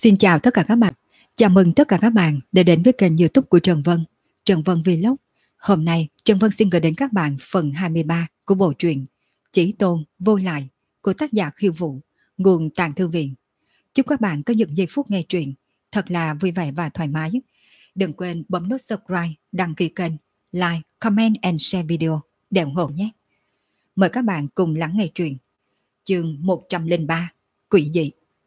Xin chào tất cả các bạn. Chào mừng tất cả các bạn đã đến với kênh YouTube của Trần Vân, Trần Vân Vlog. Hôm nay, Trần Vân xin gửi đến các bạn phần 23 của bộ truyện Chí Tôn Vô Lại của tác giả Khiêu Vũ, nguồn Tàng Thư Viện. Chúc các bạn có những giây phút nghe truyện thật là vui vẻ và thoải mái. Đừng quên bấm nút subscribe, đăng ký kênh, like, comment and share video để ủng hộ nhé. Mời các bạn cùng lắng nghe truyện. Chương 103, Quỷ dị.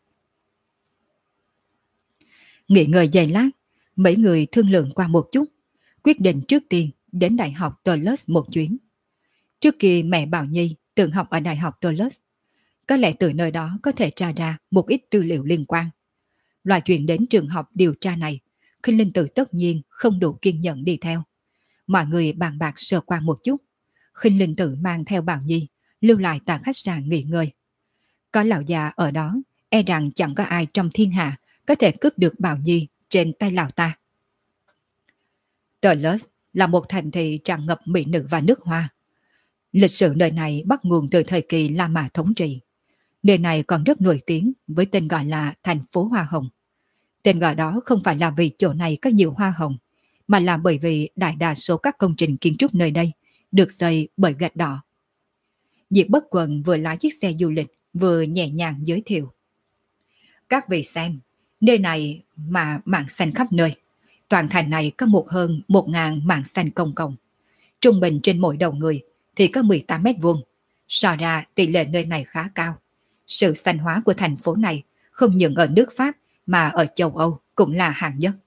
Nghỉ ngơi giây lát, mấy người thương lượng qua một chút, quyết định trước tiên đến Đại học Toulouse một chuyến. Trước kia mẹ Bảo Nhi từng học ở Đại học Toulouse, có lẽ từ nơi đó có thể tra ra một ít tư liệu liên quan. Loại chuyện đến trường học điều tra này, Khinh Linh Tử tất nhiên không đủ kiên nhẫn đi theo. Mọi người bàn bạc sơ qua một chút, Khinh Linh Tử mang theo Bảo Nhi lưu lại tại khách sạn nghỉ ngơi. Có lão già ở đó, e rằng chẳng có ai trong thiên hạ có thể cướp được Bảo Nhi trên tay lão ta. Toulouse là một thành thị tràn ngập mỹ nữ và nước hoa. Lịch sử nơi này bắt nguồn từ thời kỳ La Mã thống trị. Nơi này còn rất nổi tiếng với tên gọi là thành phố Hoa Hồng. Tên gọi đó không phải là vì chỗ này có nhiều hoa hồng, mà là bởi vì đại đa số các công trình kiến trúc nơi đây được xây bởi gạch đỏ. Diệp Bất Quần vừa lái chiếc xe du lịch vừa nhẹ nhàng giới thiệu. Các vị xem, nơi này mà mảng xanh khắp nơi. Toàn thành này có hơn 1.000 mảng xanh công cộng. Trung bình trên mỗi đầu người thì có 18 mét vuông. So ra tỷ lệ nơi này khá cao. Sự xanh hóa của thành phố này không những ở nước Pháp mà ở châu Âu cũng là hạng nhất.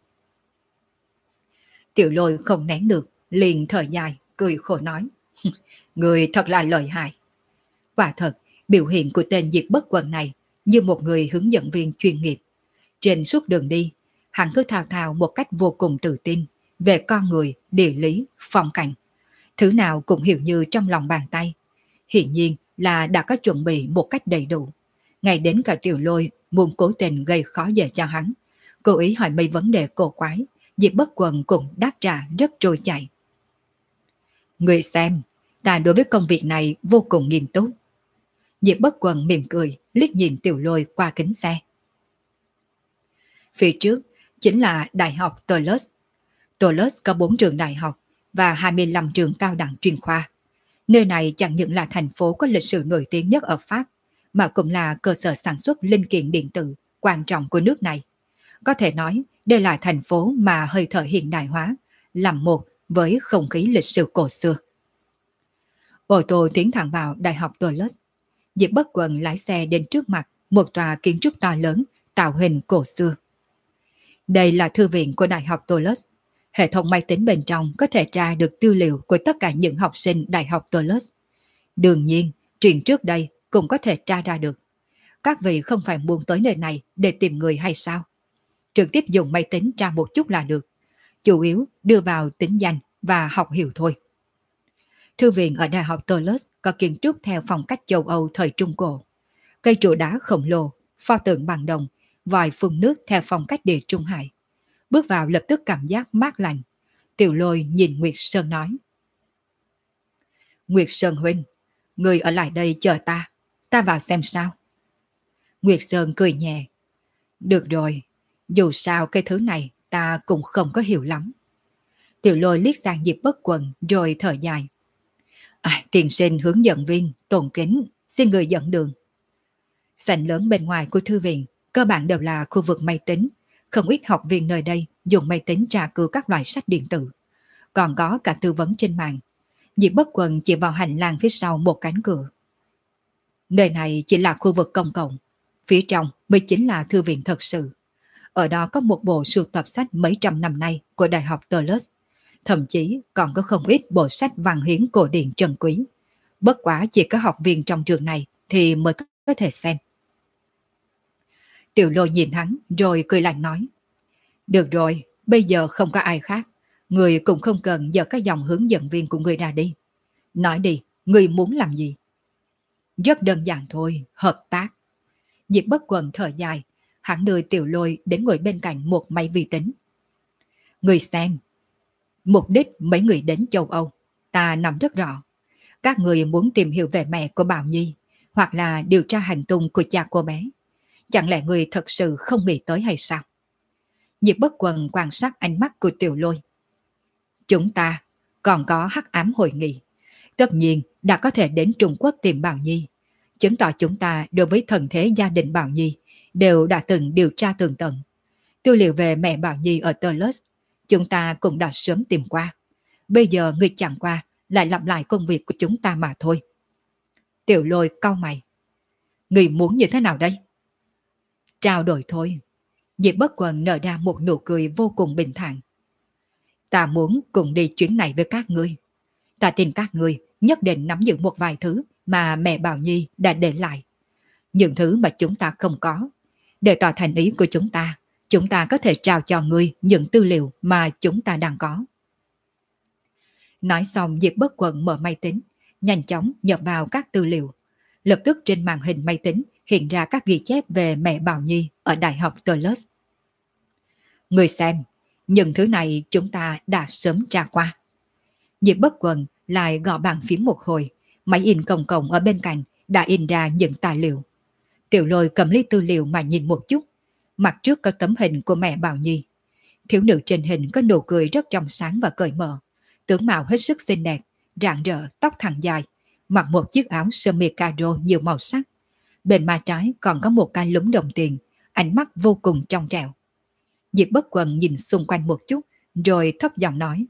Tiểu Lôi không nén được, liền thở dài, cười khổ nói. Người thật là lợi hại. Quả thật, biểu hiện của tên Diệp Bất Quần này như một người hướng dẫn viên chuyên nghiệp. Trên suốt đường đi, hắn cứ thao thao một cách vô cùng tự tin về con người, địa lý, phong cảnh. Thứ nào cũng hiểu như trong lòng bàn tay. Hiển nhiên là đã có chuẩn bị một cách đầy đủ. Ngay đến cả Tiểu Lôi muốn cố tình gây khó dễ cho hắn. Cố ý hỏi mấy vấn đề cổ quái, Diệp Bất Quần cũng đáp trả rất trôi chảy. Người xem, ta đối với công việc này vô cùng nghiêm túc. Diệp Bất Quần mỉm cười, liếc nhìn Tiểu Lôi qua kính xe. Phía trước chính là Đại học Toulouse. Toulouse có 4 trường đại học và 25 trường cao đẳng chuyên khoa. Nơi này chẳng những là thành phố có lịch sử nổi tiếng nhất ở Pháp, mà cũng là cơ sở sản xuất linh kiện điện tử quan trọng của nước này. Có thể nói đây là thành phố mà hơi thở hiện đại hóa, làm một với không khí lịch sử cổ xưa. Ô tô tiến thẳng vào Đại học Toulouse. Diệp Bất Quần lái xe đến trước mặt một tòa kiến trúc to lớn, tạo hình cổ xưa. Đây là thư viện của Đại học Toulouse. Hệ thống máy tính bên trong có thể tra được tư liệu của tất cả những học sinh Đại học Toulouse. Đương nhiên, chuyện trước đây cũng có thể tra ra được. Các vị không phải muốn tới nơi này để tìm người hay sao? Trực tiếp dùng máy tính tra một chút là được. Chủ yếu đưa vào tính danh và học hiểu thôi. Thư viện ở Đại học Toulouse có kiến trúc theo phong cách châu Âu thời Trung Cổ. Cây trụ đá khổng lồ, pho tượng bằng đồng, vòi phun nước theo phong cách Địa Trung Hải. Bước vào lập tức cảm giác mát lạnh. Tiểu Lôi nhìn Nguyệt Sơn nói. Nguyệt Sơn huynh, người ở lại đây chờ ta vào xem sao. Nguyệt Sơn cười nhẹ. Được rồi, dù sao cái thứ này ta cũng không có hiểu lắm. Tiểu Lôi liếc sang Diệp Bất Quần rồi thở dài. Tiền sinh hướng dẫn viên, tôn kính, xin người dẫn đường. Sảnh lớn bên ngoài của thư viện cơ bản đều là khu vực máy tính. Không ít học viên nơi đây dùng máy tính tra cứu các loại sách điện tử. Còn có cả tư vấn trên mạng. Diệp Bất Quần chỉ vào hành lang phía sau một cánh cửa. Nơi này chỉ là khu vực công cộng. Phía trong mới chính là thư viện thật sự. Ở đó có một bộ sưu tập sách mấy trăm năm nay của Đại học Toulouse. Thậm chí còn có không ít bộ sách văn hiến cổ điển trân quý. Bất quá chỉ có học viên trong trường này thì mới có thể xem. Tiểu Lôi nhìn hắn rồi cười lạnh nói. Được rồi, bây giờ không có ai khác. Người cũng không cần dở cái dòng hướng dẫn viên của người ra đi. Nói đi, người muốn làm gì? Rất đơn giản thôi, hợp tác. Diệp Bất Quần thở dài, hắn đưa Tiểu Lôi đến ngồi bên cạnh một máy vi tính. Người xem, mục đích mấy người đến châu Âu, ta nắm rất rõ. Các người muốn tìm hiểu về mẹ của Bảo Nhi, hoặc là điều tra hành tung của cha cô bé. Chẳng lẽ người thật sự không nghĩ tới hay sao? Diệp Bất Quần quan sát ánh mắt của Tiểu Lôi. Chúng ta còn có hắc ám hội nghị. Tất nhiên đã có thể đến Trung Quốc tìm Bảo Nhi. Chứng tỏ chúng ta đối với thần thế gia đình Bảo Nhi đều đã từng điều tra tường tận. Tư liệu về mẹ Bảo Nhi ở Toulouse chúng ta cũng đã sớm tìm qua. Bây giờ người chẳng qua lại lặp lại công việc của chúng ta mà thôi. Tiểu Lôi cau mày. Người muốn như thế nào đây? Trao đổi thôi. Diệp Bất Quần nở ra một nụ cười vô cùng bình thản. Ta muốn cùng đi chuyến này với các ngươi. Ta tin các ngươi nhất định nắm giữ một vài thứ mà mẹ Bảo Nhi đã để lại. Những thứ mà chúng ta không có. Để tỏ thành ý của chúng ta có thể trao cho ngươi những tư liệu mà chúng ta đang có. Nói xong Diệp Bất Quần mở máy tính, nhanh chóng nhập vào các tư liệu. Lập tức trên màn hình máy tính hiện ra các ghi chép về mẹ Bảo Nhi ở Đại học Toulouse. Người xem, những thứ này chúng ta đã sớm tra qua. Diệp Bất Quần lại gõ bàn phím một hồi, máy in công cộng ở bên cạnh đã in ra những tài liệu. Tiểu Lôi cầm lấy tư liệu mà nhìn một chút. Mặt trước có tấm hình của mẹ Bảo Nhi. Thiếu nữ trên hình có nụ cười rất trong sáng và cởi mở, tướng mạo hết sức xinh đẹp, rạng rỡ, tóc thẳng dài, mặc một chiếc áo sơ mi caro nhiều màu sắc. Bên má trái còn có một cái lúm đồng tiền, ánh mắt vô cùng trong trẻo. Diệp Bất Quần nhìn xung quanh một chút, rồi thấp giọng nói.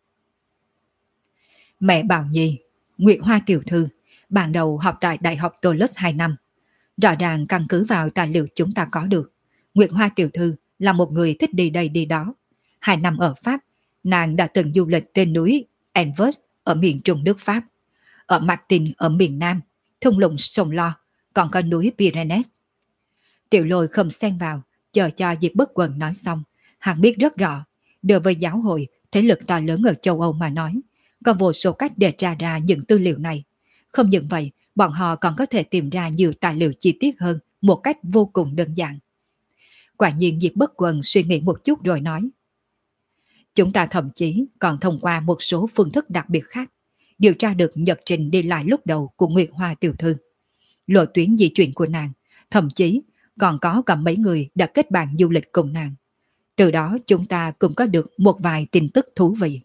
Mẹ Bảo Nhi, Nguyệt Hoa tiểu thư, ban đầu học tại Đại học Toulouse 2 năm. Rõ ràng căn cứ vào tài liệu chúng ta có được, Nguyệt Hoa tiểu thư là một người thích đi đây đi đó. 2 năm ở Pháp, nàng đã từng du lịch trên núi Envers ở miền Trung nước Pháp, ở Martin ở miền Nam, thung lũng sông Lo, còn có núi Pyrenees. Tiểu Lôi không xen vào, chờ cho Diệp Bất Quần nói xong. Hắn biết rất rõ, đối với giáo hội, thế lực to lớn ở châu Âu mà nói, có vô số cách để tra ra những tư liệu này. Không những vậy, bọn họ còn có thể tìm ra nhiều tài liệu chi tiết hơn một cách vô cùng đơn giản. Quả nhiên Diệp Bất Quần suy nghĩ một chút rồi nói. Chúng ta thậm chí còn thông qua một số phương thức đặc biệt khác, điều tra được nhật trình đi lại lúc đầu của Nguyệt Hoa tiểu thư, lộ tuyến di chuyển của nàng, thậm chí còn có cả mấy người đã kết bạn du lịch cùng nàng. Từ đó chúng ta cũng có được một vài tin tức thú vị.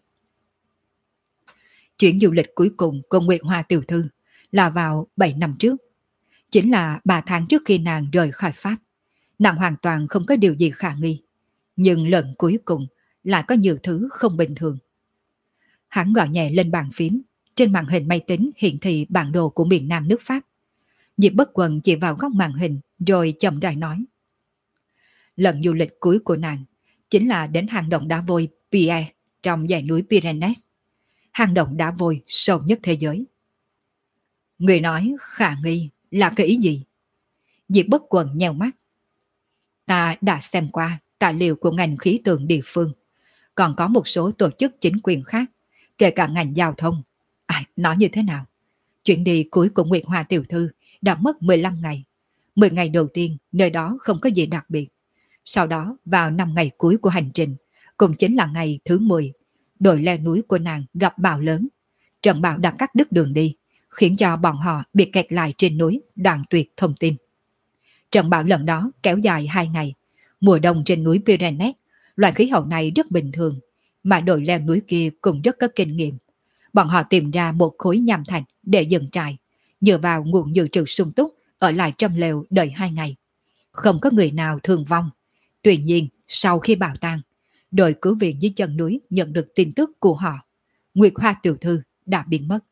Chuyến du lịch cuối cùng của Nguyệt Hoa tiểu thư là vào 7 năm trước. Chính là 3 tháng trước khi nàng rời khỏi Pháp. Nàng hoàn toàn không có điều gì khả nghi. Nhưng lần cuối cùng lại có nhiều thứ không bình thường. Hắn gõ nhẹ lên bàn phím. Trên màn hình máy tính hiển thị bản đồ của miền Nam nước Pháp. Diệp Bất Quần chỉ vào góc màn hình rồi chậm rãi nói. Lần du lịch cuối của nàng chính là đến hang động đá vôi Pierre trong dãy núi Pyrenees. Hang động đá vôi sâu nhất thế giới. Người nói khả nghi là cái ý gì? Diệp Bất Quần nheo mắt. Ta đã xem qua tài liệu của ngành khí tượng địa phương, còn có một số tổ chức chính quyền khác, kể cả ngành giao thông. Nói như thế nào? Chuyện đi cuối của Nguyệt Hoa tiểu thư đã mất 15 ngày. 10 ngày đầu tiên nơi đó không có gì đặc biệt. Sau đó vào 5 ngày cuối của hành trình, cũng chính là ngày thứ 10, đội leo núi của nàng gặp bão lớn. Trận bão đã cắt đứt đường đi, khiến cho bọn họ bị kẹt lại trên núi, đoạn tuyệt thông tin. Trận bão lần đó kéo dài 2 ngày. Mùa đông trên núi Pyrenees, loại khí hậu này rất bình thường, mà đội leo núi kia cũng rất có kinh nghiệm. Bọn họ tìm ra một khối nham thạch để dựng trại, dựa vào nguồn dự trữ sung túc, ở lại trong lều đợi 2 ngày. Không có người nào thương vong. Tuy nhiên, sau khi bão tan, đội cứu viện dưới chân núi nhận được tin tức của họ. Nguyệt Hoa tiểu thư đã biến mất.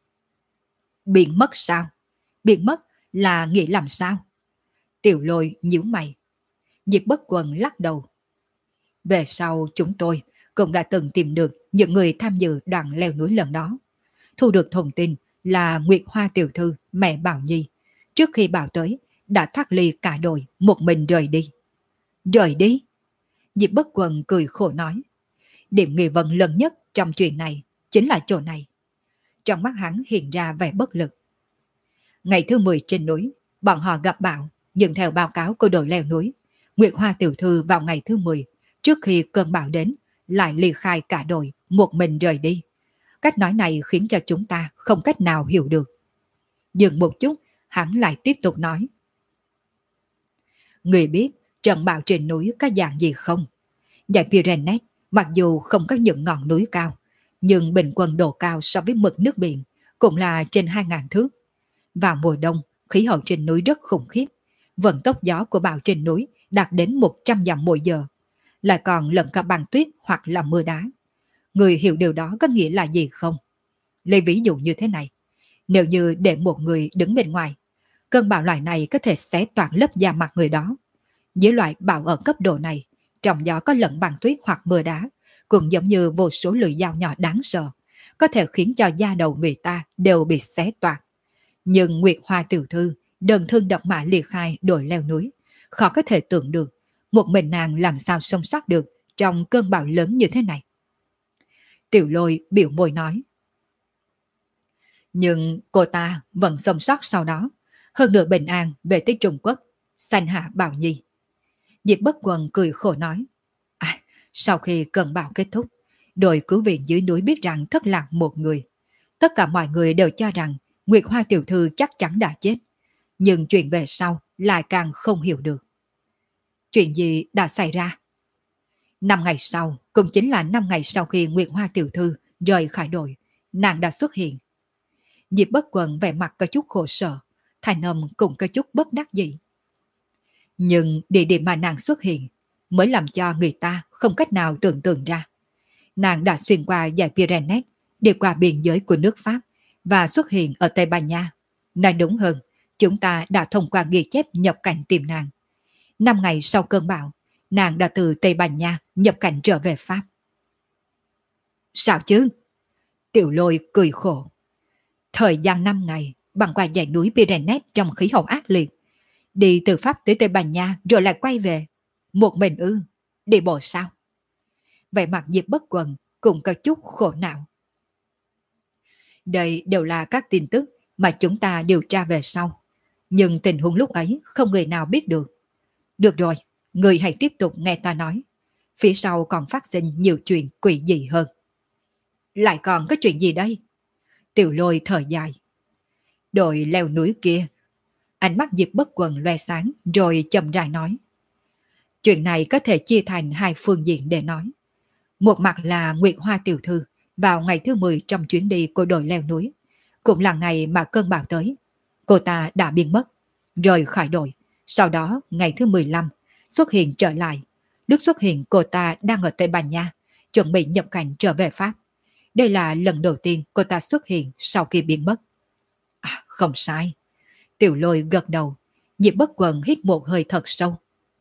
Biến mất sao? Biến mất là nghĩ làm sao? Tiểu Lôi nhíu mày. Diệp Bất Quần lắc đầu. Về sau chúng tôi cũng đã từng tìm được những người tham dự đoạn leo núi lần đó. Thu được thông tin là Nguyệt Hoa tiểu thư, mẹ Bảo Nhi, trước khi bão tới, đã thoát ly cả đội, một mình rời đi. Rời đi? Diệp Bất Quần cười khổ nói. Điểm nghi vấn lớn nhất trong chuyện này chính là chỗ này. Trong mắt hắn hiện ra vẻ bất lực. Ngày thứ 10 trên núi, bọn họ gặp bão, nhưng theo báo cáo của đội leo núi, Nguyệt Hoa tiểu thư vào ngày thứ 10, trước khi cơn bão đến, lại ly khai cả đội, một mình rời đi. Cách nói này khiến cho chúng ta không cách nào hiểu được. Dừng một chút, hắn lại tiếp tục nói. Người biết trận bão trên núi có dạng gì không? Dãy Pyrenees mặc dù không có những ngọn núi cao, nhưng bình quân độ cao so với mực nước biển cũng là trên 2.000 thước. Vào mùa đông, khí hậu trên núi rất khủng khiếp. Vận tốc gió của bão trên núi đạt đến 100 dặm mỗi giờ, lại còn lẫn cả băng tuyết hoặc là mưa đá. Người hiểu điều đó có nghĩa là gì không? Lấy ví dụ như thế này, nếu như để một người đứng bên ngoài, cơn bão loại này có thể xé toạc lớp da mặt người đó. Với loại bão ở cấp độ này, trong gió có lẫn băng tuyết hoặc mưa đá, cũng giống như vô số lưỡi dao nhỏ đáng sợ, có thể khiến cho da đầu người ta đều bị xé toạc. Nhưng Nguyệt Hoa tiểu thư đơn thương độc mã liệt khai đồi leo núi, khó có thể tưởng được một mình nàng làm sao sống sót được trong cơn bão lớn như thế này. Tiểu Lôi biểu môi nói. Nhưng cô ta vẫn sống sót sau đó, hơn nữa bình an về tới Trung Quốc, sanh hạ Bảo Nhi. Diệp Bất Quần cười khổ nói. Sau khi cơn bão kết thúc, đội cứu viện dưới núi biết rằng thất lạc một người. Tất cả mọi người đều cho rằng Nguyệt Hoa tiểu thư chắc chắn đã chết. Nhưng chuyện về sau lại càng không hiểu được. Chuyện gì đã xảy ra? 5 ngày sau, cũng chính là 5 ngày sau khi Nguyệt Hoa tiểu thư rời khỏi đội, nàng đã xuất hiện. Diệp Bất Quần vẻ mặt có chút khổ sở, thành âm cũng có chút bất đắc dĩ. Nhưng địa điểm mà nàng xuất hiện mới làm cho người ta không cách nào tưởng tượng ra. Nàng đã xuyên qua dãy Pyrenees, đi qua biên giới của nước Pháp và xuất hiện ở Tây Ban Nha. Nói đúng hơn, chúng ta đã thông qua ghi chép nhập cảnh tìm nàng. 5 ngày sau cơn bão, nàng đã từ Tây Ban Nha nhập cảnh trở về Pháp. Sao chứ? Tiểu Lôi cười khổ. Thời gian 5 ngày băng qua dãy núi Pyrenees trong khí hậu ác liệt, đi từ Pháp tới Tây Ban Nha rồi lại quay về. Một mình ư? Đi bộ sao? Vậy mặt Diệp Bất Quần cũng có chút khổ não. Đây đều là các tin tức mà chúng ta điều tra về sau. Nhưng tình huống lúc ấy không người nào biết được. Được rồi, người hãy tiếp tục nghe ta nói. Phía sau còn phát sinh nhiều chuyện quỷ dị hơn. Lại còn có chuyện gì đây? Tiểu Lôi thở dài. Đội leo núi kia. Ánh mắt Diệp Bất Quần loe sáng rồi chậm rãi nói. Chuyện này có thể chia thành hai phương diện để nói. Một mặt là Nguyệt Hoa tiểu thư vào ngày thứ 10 trong chuyến đi của đội leo núi, cũng là ngày mà cơn bão tới. Cô ta đã biến mất, rời khỏi đội. Sau đó ngày thứ 15 xuất hiện trở lại. Lúc xuất hiện cô ta đang ở Tây Ban Nha, chuẩn bị nhập cảnh trở về Pháp. Đây là lần đầu tiên cô ta xuất hiện sau khi biến mất. Không sai. Tiểu Lôi gật đầu. Diệp Bất Quần hít một hơi thật sâu.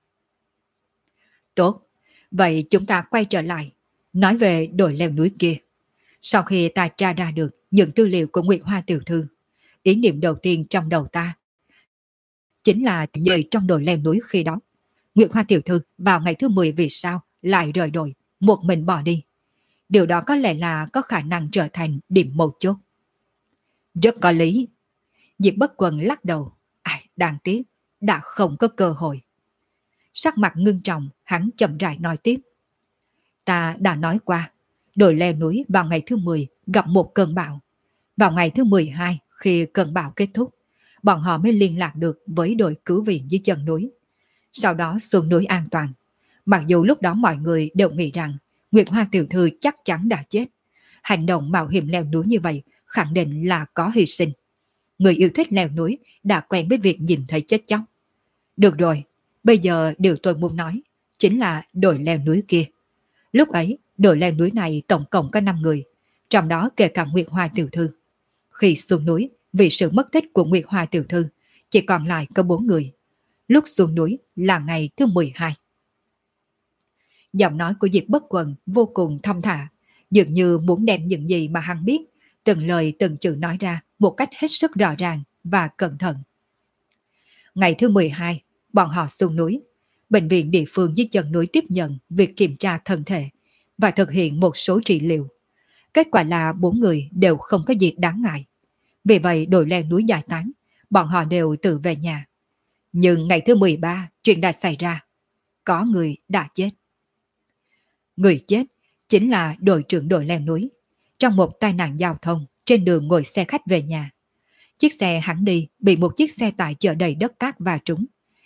Tốt, vậy chúng ta quay trở lại, nói về đội leo núi kia. Sau khi ta tra ra được những tư liệu của Nguyệt Hoa tiểu thư, ý niệm đầu tiên trong đầu ta chính là người trong đội leo núi khi đó. Nguyệt Hoa tiểu thư vào ngày thứ 10 vì sao lại rời đội, một mình bỏ đi. Điều đó có lẽ là có khả năng trở thành điểm mấu chốt. Rất có lý. Diệp Bất Quần lắc đầu. Đáng tiếc, đã không có cơ hội. Sắc mặt ngưng trọng, hắn chậm rãi nói tiếp. Ta đã nói qua, đội leo núi vào ngày thứ 10 gặp một cơn bão. Vào ngày thứ 12, khi cơn bão kết thúc, bọn họ mới liên lạc được với đội cứu viện dưới chân núi. Sau đó xuống núi an toàn. Mặc dù lúc đó mọi người đều nghĩ rằng Nguyệt Hoa tiểu thư chắc chắn đã chết. Hành động mạo hiểm leo núi như vậy khẳng định là có hy sinh. Người yêu thích leo núi đã quen với việc nhìn thấy chết chóc. Được rồi, bây giờ điều tôi muốn nói chính là đội leo núi kia. Lúc ấy, đội leo núi này tổng cộng có 5 người, trong đó kể cả Nguyệt Hoa tiểu thư. Khi xuống núi, vì sự mất tích của Nguyệt Hoa tiểu thư, chỉ còn lại có 4 người. Lúc xuống núi là ngày thứ 12. Giọng nói của Diệp Bất Quần vô cùng thong thả, dường như muốn đem những gì mà hắn biết, từng lời từng chữ nói ra một cách hết sức rõ ràng và cẩn thận. Ngày thứ 12, bọn họ xuống núi. Bệnh viện địa phương dưới chân núi tiếp nhận việc kiểm tra thân thể và thực hiện một số trị liệu. Kết quả là 4 người đều không có gì đáng ngại. Vì vậy đội leo núi giải tán, bọn họ đều tự về nhà. Nhưng ngày thứ 13, chuyện đã xảy ra. Có người đã chết. Người chết chính là đội trưởng đội leo núi, trong một tai nạn giao thông trên đường ngồi xe khách về nhà. Chiếc xe hắn đi bị một chiếc xe tải chở đầy đất cát va trúng.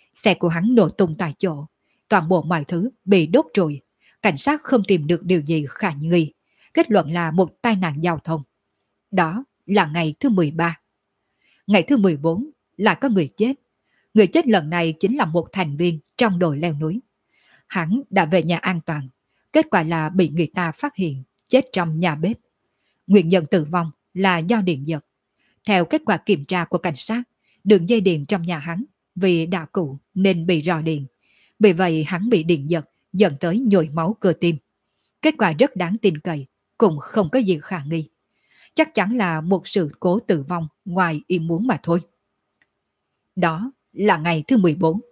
Xe của hắn nổ tung tại chỗ, toàn bộ mọi thứ bị đốt trụi. Cảnh sát không tìm được điều gì khả nghi, kết luận là một tai nạn giao thông. Đó là ngày thứ 13. Ngày thứ 14 là có người chết. Người chết lần này chính là một thành viên trong đội leo núi. Hắn đã về nhà an toàn, kết quả là bị người ta phát hiện chết trong nhà bếp. Nguyên nhân tử vong là do điện giật. Theo kết quả kiểm tra của cảnh sát, đường dây điện trong nhà hắn vì đã cũ nên bị rò điện. Vì vậy hắn bị điện giật dẫn tới nhồi máu cơ tim. Kết quả rất đáng tin cậy, cũng không có gì khả nghi. Chắc chắn là một sự cố tử vong ngoài ý muốn mà thôi. Đó là ngày thứ 14.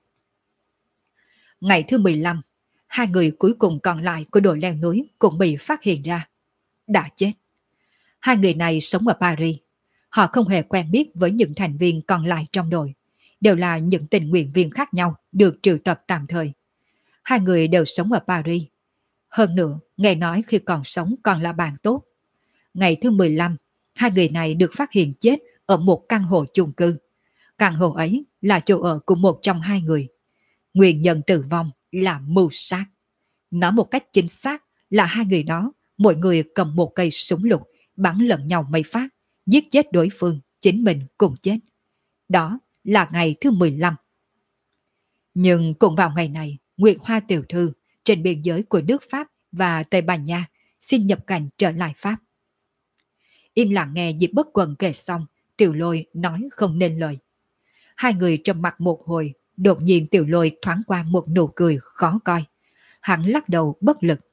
Ngày thứ 15, hai người cuối cùng còn lại của đội leo núi cũng bị phát hiện ra. Đã chết. Hai người này sống ở Paris. Họ không hề quen biết với những thành viên còn lại trong đội. Đều là những tình nguyện viên khác nhau được triệu tập tạm thời. Hai người đều sống ở Paris. Hơn nữa, nghe nói khi còn sống còn là bạn tốt. Ngày thứ 15, hai người này được phát hiện chết ở một căn hộ chung cư. Căn hộ ấy là chỗ ở của một trong hai người. Nguyên nhân tử vong là mưu sát. Nói một cách chính xác là hai người đó, mỗi người cầm một cây súng lục, bắn lẫn nhau mấy phát, giết chết đối phương, chính mình cùng chết. Đó là ngày thứ 15. Nhưng cũng vào ngày này, Nguyệt Hoa tiểu thư trên biên giới của nước Pháp và Tây Ban Nha xin nhập cảnh trở lại Pháp. Im lặng nghe Diệp Bất Quần kể xong, Tiểu Lôi nói không nên lời. Hai người trầm mặc một hồi, đột nhiên Tiểu Lôi thoáng qua một nụ cười khó coi. Hắn lắc đầu bất lực.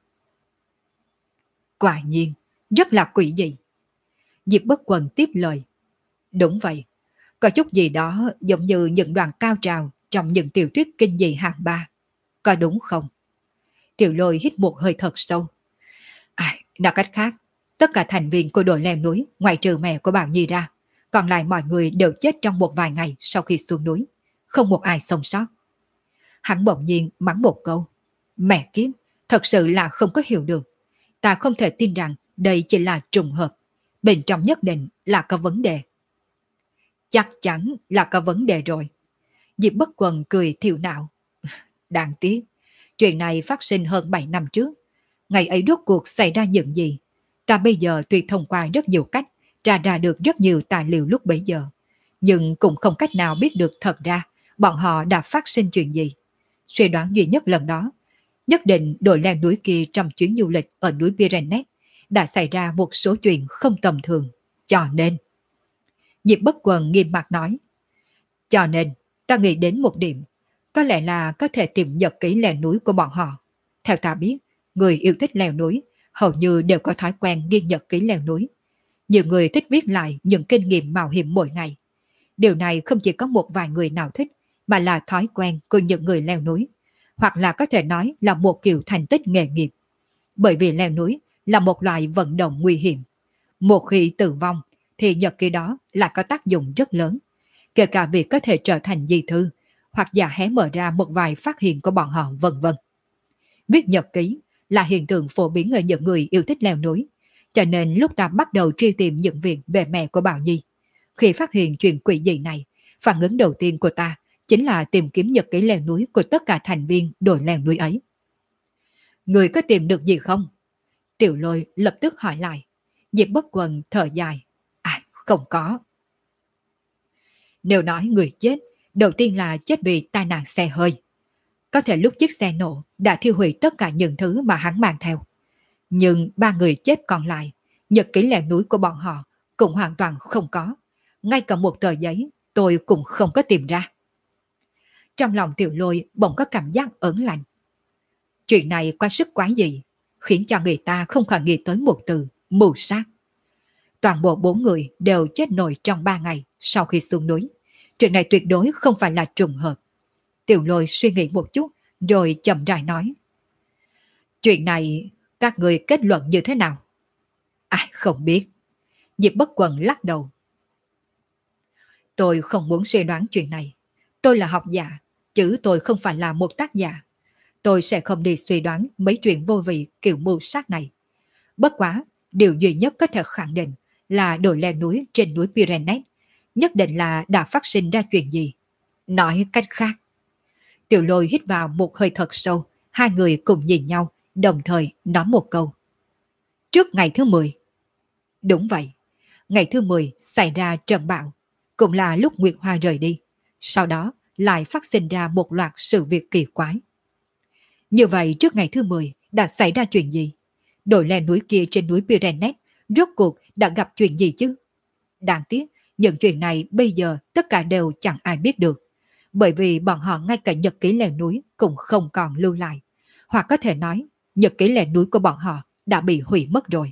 Quả nhiên, rất là quỷ dị. Diệp Bất Quần tiếp lời. Đúng vậy, có chút gì đó giống như những đoạn cao trào trong những tiểu thuyết kinh dị hạng ba. Có đúng không? Tiểu Lôi hít một hơi thật sâu. Nói cách khác, tất cả thành viên của đội leo núi ngoại trừ mẹ của Bảo Nhi ra, còn lại mọi người đều chết trong một vài ngày sau khi xuống núi. Không một ai sống sót. Hắn bỗng nhiên mắng một câu. Mẹ kiếp, thật sự là không có hiểu được. Ta không thể tin rằng đây chỉ là trùng hợp. Bên trong nhất định là có vấn đề. Chắc chắn là có vấn đề rồi. Diệp Bất Quần cười thiểu não. Đáng tiếc, chuyện này phát sinh hơn 7 năm trước. Ngày ấy rốt cuộc xảy ra những gì? Ta bây giờ tuy thông qua rất nhiều cách tra ra được rất nhiều tài liệu lúc bấy giờ, nhưng cũng không cách nào biết được thật ra bọn họ đã phát sinh chuyện gì. Suy đoán duy nhất lần đó, nhất định đội leo núi kia trong chuyến du lịch ở núi Pyrenees đã xảy ra một số chuyện không tầm thường. Cho nên... Diệp Bất Quần nghiêm mặt nói. Cho nên, ta nghĩ đến một điểm. Có lẽ là có thể tìm nhật ký leo núi của bọn họ. Theo ta biết, người yêu thích leo núi hầu như đều có thói quen ghi nhật ký leo núi. Nhiều người thích viết lại những kinh nghiệm mạo hiểm mỗi ngày. Điều này không chỉ có một vài người nào thích, mà là thói quen của những người leo núi. Hoặc là có thể nói là một kiểu thành tích nghề nghiệp. Bởi vì leo núi là một loại vận động nguy hiểm. Một khi tử vong, thì nhật ký đó lại có tác dụng rất lớn. Kể cả việc có thể trở thành di thư, hoặc giả hé mở ra một vài phát hiện của bọn họ vân vân. Viết nhật ký là hiện tượng phổ biến ở những người yêu thích leo núi. Cho nên lúc ta bắt đầu truy tìm những việc về mẹ của Bảo Nhi, khi phát hiện chuyện quỷ dị này, phản ứng đầu tiên của ta chính là tìm kiếm nhật ký leo núi của tất cả thành viên đội leo núi ấy. Người có tìm được gì không? Tiểu Lôi lập tức hỏi lại. Diệp Bất Quần thở dài. Không có. Nếu nói người chết, đầu tiên là chết vì tai nạn xe hơi. Có thể lúc chiếc xe nổ đã thiêu hủy tất cả những thứ mà hắn mang theo. Nhưng ba người chết còn lại, nhật ký leo núi của bọn họ cũng hoàn toàn không có. Ngay cả một tờ giấy tôi cũng không có tìm ra. Trong lòng Tiểu Lôi bỗng có cảm giác ớn lạnh. Chuyện này quá sức quái dị, khiến cho người ta không khỏi nghĩ tới một từ, mưu sát. Toàn bộ 4 người đều chết nổi trong 3 ngày sau khi xuống núi. Chuyện này tuyệt đối không phải là trùng hợp. Tiểu Lôi suy nghĩ một chút rồi chậm rãi nói. Chuyện này các người kết luận như thế nào? Không biết. Diệp Bất Quần lắc đầu. Tôi không muốn suy đoán chuyện này. Tôi là học giả, chứ tôi không phải là một tác giả. Tôi sẽ không đi suy đoán mấy chuyện vô vị kiểu mưu sát này. Bất quá, điều duy nhất có thể khẳng định là đội leo núi trên núi Pyrenees nhất định là đã phát sinh ra chuyện gì. Nói cách khác, Tiểu Lôi hít vào một hơi thật sâu, hai người cùng nhìn nhau, đồng thời nói một câu. Trước ngày thứ 10. Đúng vậy, ngày thứ 10 xảy ra trận bão, cũng là lúc Nguyệt Hoa rời đi. Sau đó lại phát sinh ra một loạt sự việc kỳ quái. Như vậy trước ngày thứ 10 đã xảy ra chuyện gì? Đồi leo núi kia trên núi Pyrenees rốt cuộc đã gặp chuyện gì chứ? Đáng tiếc, những chuyện này bây giờ tất cả đều chẳng ai biết được. Bởi vì bọn họ ngay cả nhật ký leo núi cũng không còn lưu lại. Hoặc có thể nói, nhật ký leo núi của bọn họ đã bị hủy mất rồi.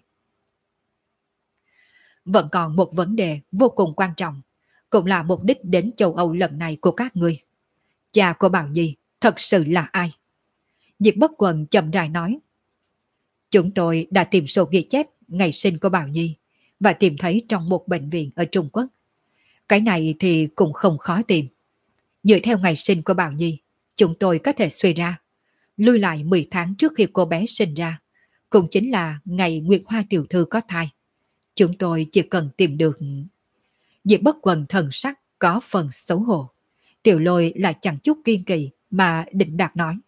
Vẫn còn một vấn đề vô cùng quan trọng, cũng là mục đích đến châu Âu lần này của các ngươi. Cha của Bảo Nhi thật sự là ai? Diệp Bất Quần chậm rãi nói. Chúng tôi đã tìm sổ ghi chép ngày sinh của Bảo Nhi và tìm thấy trong một bệnh viện ở Trung Quốc. Cái này thì cũng không khó tìm. Dựa theo ngày sinh của Bảo Nhi, chúng tôi có thể suy ra, lui lại 10 tháng trước khi cô bé sinh ra, cũng chính là ngày Nguyệt Hoa tiểu thư có thai. Chúng tôi chỉ cần tìm được... Diệp Bất Quần thần sắc có phần xấu hổ. Tiểu Lôi lại chẳng chút kiên kỳ mà định đạt nói.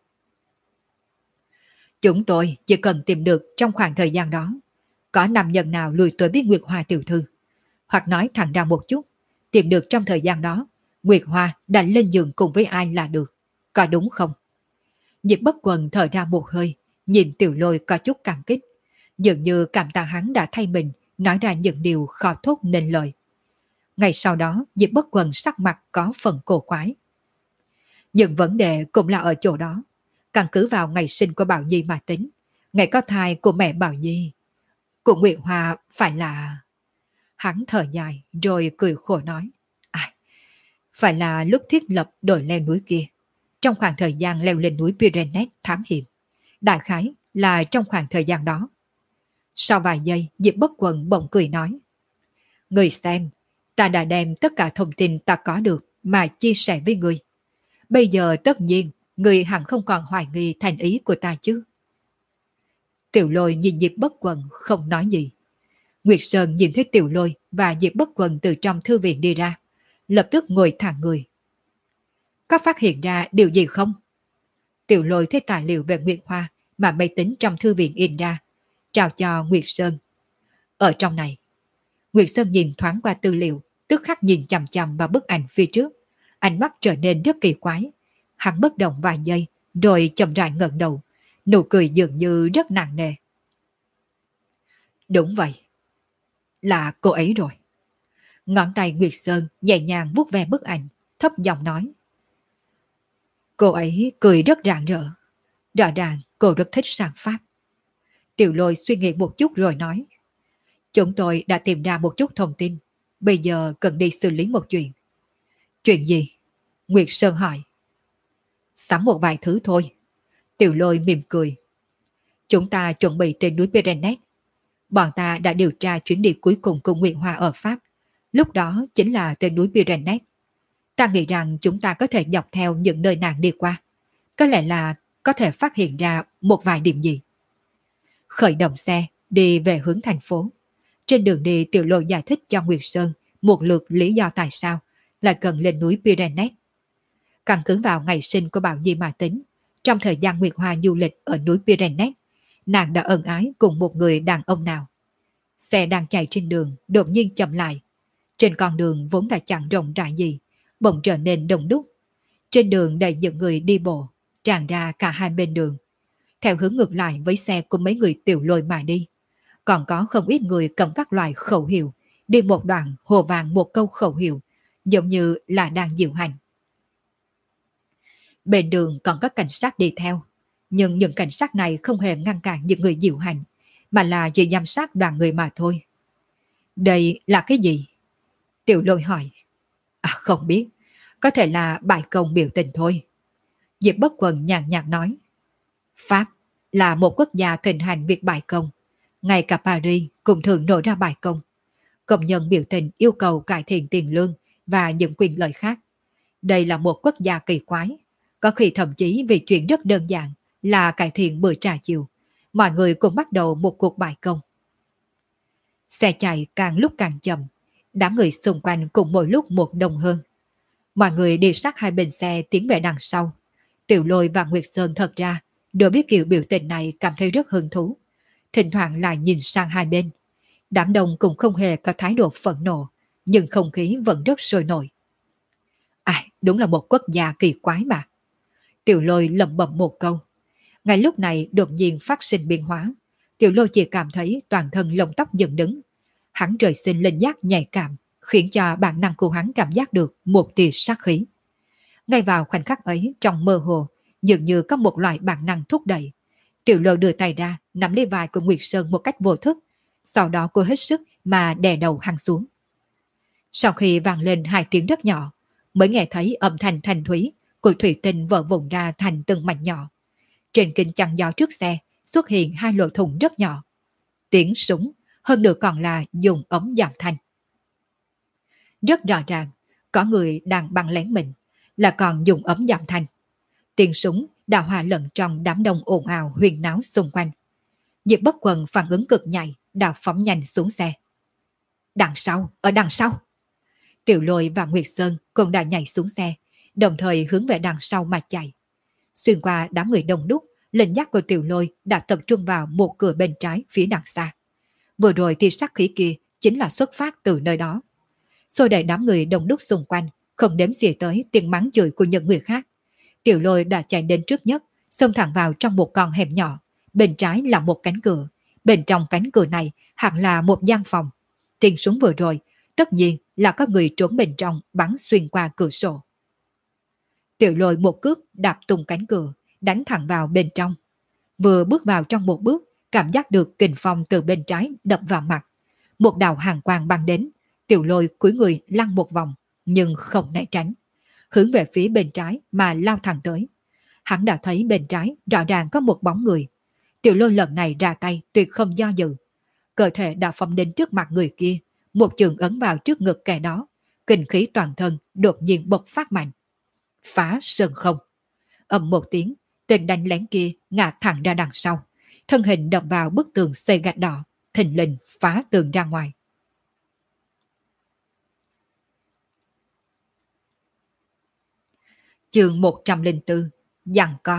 Chúng tôi chỉ cần tìm được trong khoảng thời gian đó, có nam nhân nào lùi tới biết Nguyệt Hoa tiểu thư. Hoặc nói thẳng ra một chút, tìm được trong thời gian đó, Nguyệt Hoa đã lên giường cùng với ai là được. Có đúng không? Diệp Bất Quần thở ra một hơi, nhìn Tiểu Lôi có chút cảm kích. Dường như cảm tạ hắn đã thay mình, nói ra những điều khó thốt nên lời. Ngày sau đó, Diệp Bất Quần sắc mặt có phần cổ quái. Nhưng vấn đề cũng là ở chỗ đó. Căn cứ vào ngày sinh của Bảo Nhi mà tính, ngày có thai của mẹ Bảo Nhi, của Nguyệt Hoa phải là... Hắn thở dài rồi cười khổ nói. Phải là lúc thiết lập đồi leo núi kia, trong khoảng thời gian leo lên núi Pyrenees thám hiểm. Đại khái là trong khoảng thời gian đó. Sau vài giây, Diệp Bất Quần bỗng cười nói. Người xem, ta đã đem tất cả thông tin ta có được mà chia sẻ với người. Bây giờ tất nhiên, người hẳn không còn hoài nghi thành ý của ta chứ. Tiểu Lôi nhìn Diệp Bất Quần không nói gì. Nguyệt Sơn nhìn thấy Tiểu Lôi và Diệp Bất Quần từ trong thư viện đi ra, lập tức ngồi thẳng người. Có phát hiện ra điều gì không? Tiểu Lôi thấy tài liệu về Nguyệt Hoa mà máy tính trong thư viện in ra, trao cho Nguyệt Sơn. Ở trong này, Nguyệt Sơn nhìn thoáng qua tư liệu, tức khắc nhìn chằm chằm vào bức ảnh phía trước. Ánh mắt trở nên rất kỳ quái. Hắn bất động vài giây, rồi chậm rãi ngẩng đầu, nụ cười dường như rất nặng nề. Đúng vậy, là cô ấy rồi. Ngón tay Nguyệt Sơn nhẹ nhàng vuốt ve bức ảnh, thấp giọng nói. Cô ấy cười rất rạng rỡ. Rõ ràng cô rất thích sang Pháp. Tiểu Lôi suy nghĩ một chút rồi nói. Chúng tôi đã tìm ra một chút thông tin. Bây giờ cần đi xử lý một chuyện. Chuyện gì? Nguyệt Sơn hỏi. Sắm một vài thứ thôi. Tiểu Lôi mỉm cười. Chúng ta chuẩn bị trên núi Pyrenees. Bọn ta đã điều tra chuyến đi cuối cùng của Nguyệt Hoa ở Pháp. Lúc đó chính là trên núi Pyrenees. Ta nghĩ rằng chúng ta có thể dọc theo những nơi nàng đi qua. Có lẽ là có thể phát hiện ra một vài điểm gì. Khởi động xe, đi về hướng thành phố. Trên đường đi, Tiểu Lôi giải thích cho Nguyệt Sơn một lượt lý do tại sao lại cần lên núi Pyrenees. Căn cứ vào ngày sinh của Bảo Nhi mà tính, trong thời gian Nguyệt Hoa du lịch ở núi Pyrenees, nàng đã ân ái cùng một người đàn ông nào. Xe đang chạy trên đường, đột nhiên chậm lại. Trên con đường vốn đã chẳng rộng rãi gì, bỗng trở nên đông đúc. Trên đường đầy những người đi bộ, tràn ra cả hai bên đường. Theo hướng ngược lại với xe của mấy người Tiểu Lôi mà đi. Còn có không ít người cầm các loại khẩu hiệu, đi một đoạn hồ vàng một câu khẩu hiệu, giống như là đang diễu hành. Bên đường còn có cảnh sát đi theo, nhưng những cảnh sát này không hề ngăn cản những người diễu hành, mà là chỉ giám sát đoàn người mà thôi. Đây là cái gì? Tiểu Lôi hỏi. Không biết, có thể là bài công biểu tình thôi. Diệp Bất Quần nhàn nhạt nói. Pháp là một quốc gia thịnh hành việc bài công. Ngay cả Paris cũng thường nổi ra bài công. Công nhân biểu tình yêu cầu cải thiện tiền lương và những quyền lợi khác. Đây là một quốc gia kỳ quái. Có khi thậm chí vì chuyện rất đơn giản là cải thiện bữa trà chiều, mọi người cũng bắt đầu một cuộc bài công. Xe chạy càng lúc càng chậm, đám người xung quanh cũng mỗi lúc một đông hơn. Mọi người đi sát hai bên xe tiến về đằng sau, Tiểu Lôi và Nguyệt Sơn thật ra đều biết kiểu biểu tình này cảm thấy rất hứng thú. Thỉnh thoảng lại nhìn sang hai bên. Đám đông cũng không hề có thái độ phẫn nộ, nhưng không khí vẫn rất sôi nổi. Đúng là một quốc gia kỳ quái mà. Tiểu Lôi lẩm bẩm một câu. Ngay lúc này đột nhiên phát sinh biến hóa. Tiểu Lôi chỉ cảm thấy toàn thân lông tóc dựng đứng. Hắn trời sinh linh giác nhạy cảm, khiến cho bản năng của hắn cảm giác được một tia sát khí. Ngay vào khoảnh khắc ấy, trong mơ hồ, dường như có một loại bản năng thúc đẩy. Tiểu Lôi đưa tay ra, nắm lấy vai của Nguyệt Sơn một cách vô thức. Sau đó cô hết sức mà đè đầu hắn xuống. Sau khi vang lên hai tiếng rất nhỏ, mới nghe thấy âm thanh thanh thúy của thủy tinh vỡ vụn ra thành từng mảnh nhỏ. Trên kính chắn gió trước xe xuất hiện hai lỗ thủng rất nhỏ. Tiếng súng, hơn nữa còn là dùng ống giảm thanh. Rất rõ ràng, có người đang bắn lén mình, là còn dùng ống giảm thanh. Tiếng súng đã hòa lẫn trong đám đông ồn ào huyên náo xung quanh. Diệp Bất Quần phản ứng cực nhạy, đã phóng nhanh xuống xe. Đằng sau, ở đằng sau. Tiểu Lôi và Nguyệt Sơn cũng đã nhảy xuống xe, đồng thời hướng về đằng sau mà chạy. Xuyên qua đám người đông đúc, linh giác của Tiểu Lôi đã tập trung vào một cửa bên trái phía đằng xa. Vừa rồi thì sát khí kia chính là xuất phát từ nơi đó. Xô đẩy đám người đông đúc xung quanh, không đếm xỉa tới tiếng mắng chửi của những người khác. Tiểu Lôi đã chạy đến trước nhất, xông thẳng vào trong một con hẻm nhỏ. Bên trái là một cánh cửa, bên trong cánh cửa này hẳn là một gian phòng. Tiếng súng vừa rồi, tất nhiên là có người trốn bên trong bắn xuyên qua cửa sổ. Tiểu Lôi một cước đạp tung cánh cửa, đánh thẳng vào bên trong. Vừa bước vào trong một bước, cảm giác được kình phong từ bên trái đập vào mặt. Một đạo hàn quang bắn đến, Tiểu Lôi cúi người lăn một vòng, nhưng không né tránh. Hướng về phía bên trái mà lao thẳng tới. Hắn đã thấy bên trái rõ ràng có một bóng người. Tiểu Lôi lần này ra tay tuyệt không do dự. Cơ thể đã phóng đến trước mặt người kia, một chưởng ấn vào trước ngực kẻ đó. Kinh khí toàn thân đột nhiên bộc phát mạnh. Phá sơn không. Ầm một tiếng, tên đánh lén kia ngã thẳng ra đằng sau. Thân hình đập vào bức tường xây gạch đỏ, thình lình phá tường ra ngoài. Chương 104, giằng co.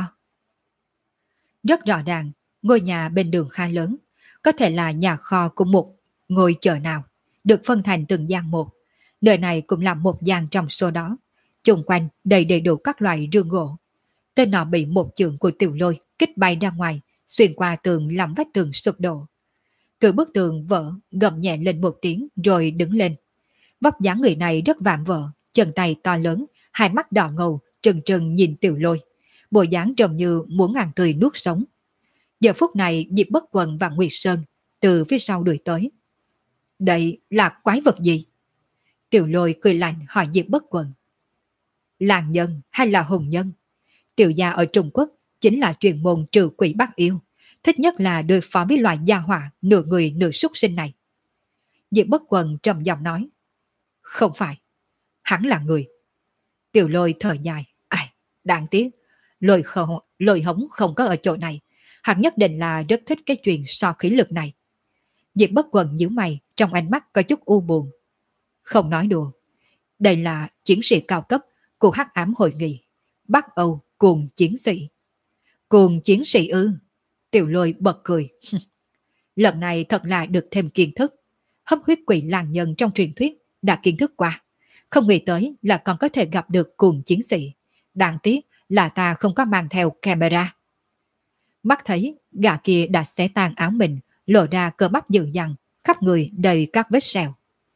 Rất rõ ràng, ngôi nhà bên đường khá lớn, có thể là nhà kho của một ngôi chợ nào, được phân thành từng gian một. Nơi này cũng là một gian trong số đó. Xung quanh đầy đủ các loại rương gỗ. Tên nọ bị một chưởng của Tiểu Lôi kích bay ra ngoài, xuyên qua tường làm vách tường sụp đổ. Cửa bức tường vỡ, gầm nhẹ lên một tiếng rồi đứng lên. Vóc dáng người này rất vạm vỡ, chân tay to lớn, hai mắt đỏ ngầu, trừng trừng nhìn Tiểu Lôi. Bộ dáng trông như muốn ăn tươi nuốt sống. Giờ phút này Diệp Bất Quần và Nguyệt Sơn từ phía sau đuổi tới. Đây là quái vật gì? Tiểu Lôi cười lạnh hỏi Diệp Bất Quần. Làng nhân hay là hùng nhân? Tiểu gia ở Trung Quốc chính là chuyên môn trừ quỷ bắt yêu, thích nhất là đối phó với loại gia hỏa nửa người nửa súc sinh này. Diệp Bất Quần trầm giọng nói. Không phải, hắn là người. Tiểu Lôi thở dài. Đáng tiếc, lôi hống không có ở chỗ này. Hắn nhất định là rất thích cái chuyện so khí lực này. Diệp Bất Quần nhíu mày, trong ánh mắt có chút u buồn. Không nói đùa, đây là chiến sĩ cao cấp của Hắc Ám Hội nghị, Bắc Âu cuồng chiến sĩ. Cuồng chiến sĩ ư? Tiểu Lôi bật cười. Lần này thật là được thêm kiến thức. Hấp huyết quỷ làng nhân trong truyền thuyết đã kiến thức qua. Không nghĩ tới là còn có thể gặp được cuồng chiến sĩ. Đáng tiếc là ta không có mang theo camera. Mắt thấy gã kia đã xé tan áo mình, lộ ra cơ bắp dữ dằn, khắp người đầy các vết sẹo.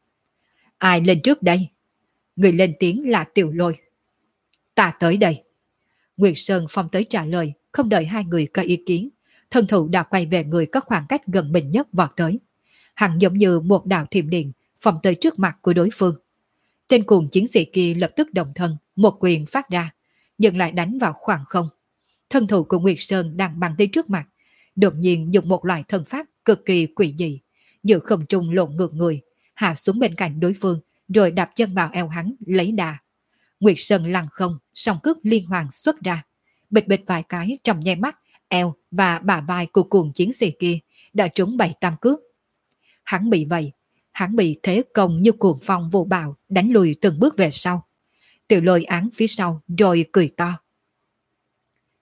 Ai lên trước đây? Người lên tiếng là Tiểu Lôi. Ta tới đây. Nguyệt Sơn phong tới trả lời, không đợi hai người có ý kiến. Thân thủ đã quay về người có khoảng cách gần mình nhất vọt tới. Hắn giống như một đạo thiểm điện, phong tới trước mặt của đối phương. Tên cuồng chiến sĩ kia lập tức động thân, một quyền phát ra, dừng lại đánh vào khoảng không. Thân thủ của Nguyệt Sơn đang bắn tới trước mặt, đột nhiên dùng một loại thân pháp cực kỳ quỷ dị, giữa không trung lộn ngược người, hạ xuống bên cạnh đối phương, rồi đạp chân vào eo hắn lấy đà. Nguyệt Sơn lăn không, song cước liên hoàn xuất ra, bịch bịch vài cái trong nháy mắt, eo và bả vai của cuồng chiến sĩ kia đã trúng 7-8 cước. Hắn bị vậy, hắn bị thế công như cuồng phong vô bạo đánh lùi từng bước về sau. Tiểu Lôi án phía sau rồi cười to.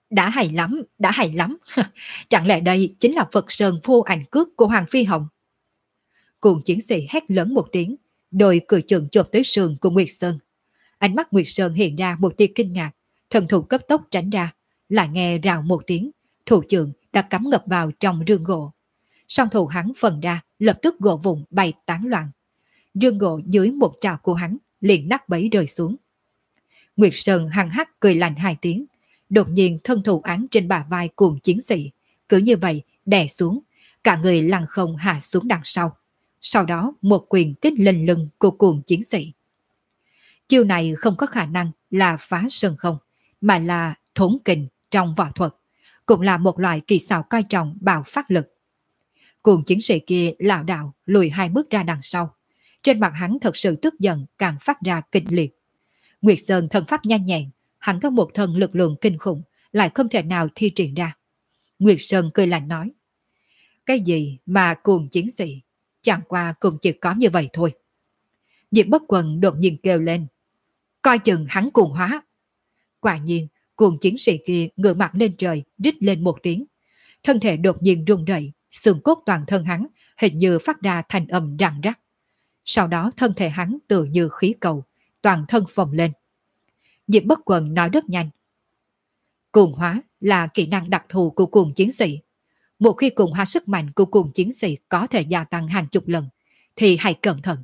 đã hay lắm. Chẳng lẽ đây chính là Phật Sơn vô ảnh cước của Hoàng Phi Hồng? Cùng chiến sĩ hét lớn một tiếng, đôi cười chừng chộp tới sườn của Nguyệt Sơn. Ánh mắt Nguyệt Sơn hiện ra một tia kinh ngạc, thần thủ cấp tốc tránh ra, lại nghe rào một tiếng, thủ trưởng đã cắm ngập vào trong rương gỗ. Song thủ hắn phần ra, lập tức gỗ vụn bay tán loạn. Rương gỗ dưới một trào của hắn liền nát bấy rơi xuống. Nguyệt Sơn hăng hắc cười lạnh hai tiếng, đột nhiên thân thủ án trên bả vai cuồng chiến sĩ, cứ như vậy đè xuống, cả người lăn không hạ xuống đằng sau. Sau đó một quyền kích lên lưng của cuồng chiến sĩ. Chiêu này không có khả năng là phá sơn không, mà là thốn kình trong võ thuật, cũng là một loại kỳ xảo coi trọng bạo phát lực. Cuồng chiến sĩ kia lảo đảo lùi hai bước ra đằng sau. Trên mặt hắn thật sự tức giận càng phát ra kịch liệt. Nguyệt Sơn thân pháp nhanh nhẹn, hắn có một thân lực lượng kinh khủng, lại không thể nào thi triển ra. Nguyệt Sơn cười lạnh nói, cái gì mà cuồng chiến sĩ, chẳng qua cũng chỉ có như vậy thôi. Diệp Bất Quần đột nhiên kêu lên, coi chừng hắn cuồng hóa. Quả nhiên, cuồng chiến sĩ kia ngửa mặt lên trời, rít lên một tiếng. Thân thể đột nhiên rung rẩy, xương cốt toàn thân hắn hình như phát ra thành âm răng rắc. Sau đó thân thể hắn tựa như khí cầu, toàn thân phồng lên. Diệp Bất Quần nói rất nhanh. Cuồng hóa là kỹ năng đặc thù của cuồng chiến sĩ. Một khi cuồng hóa sức mạnh của cuồng chiến sĩ có thể gia tăng hàng chục lần, thì hãy cẩn thận.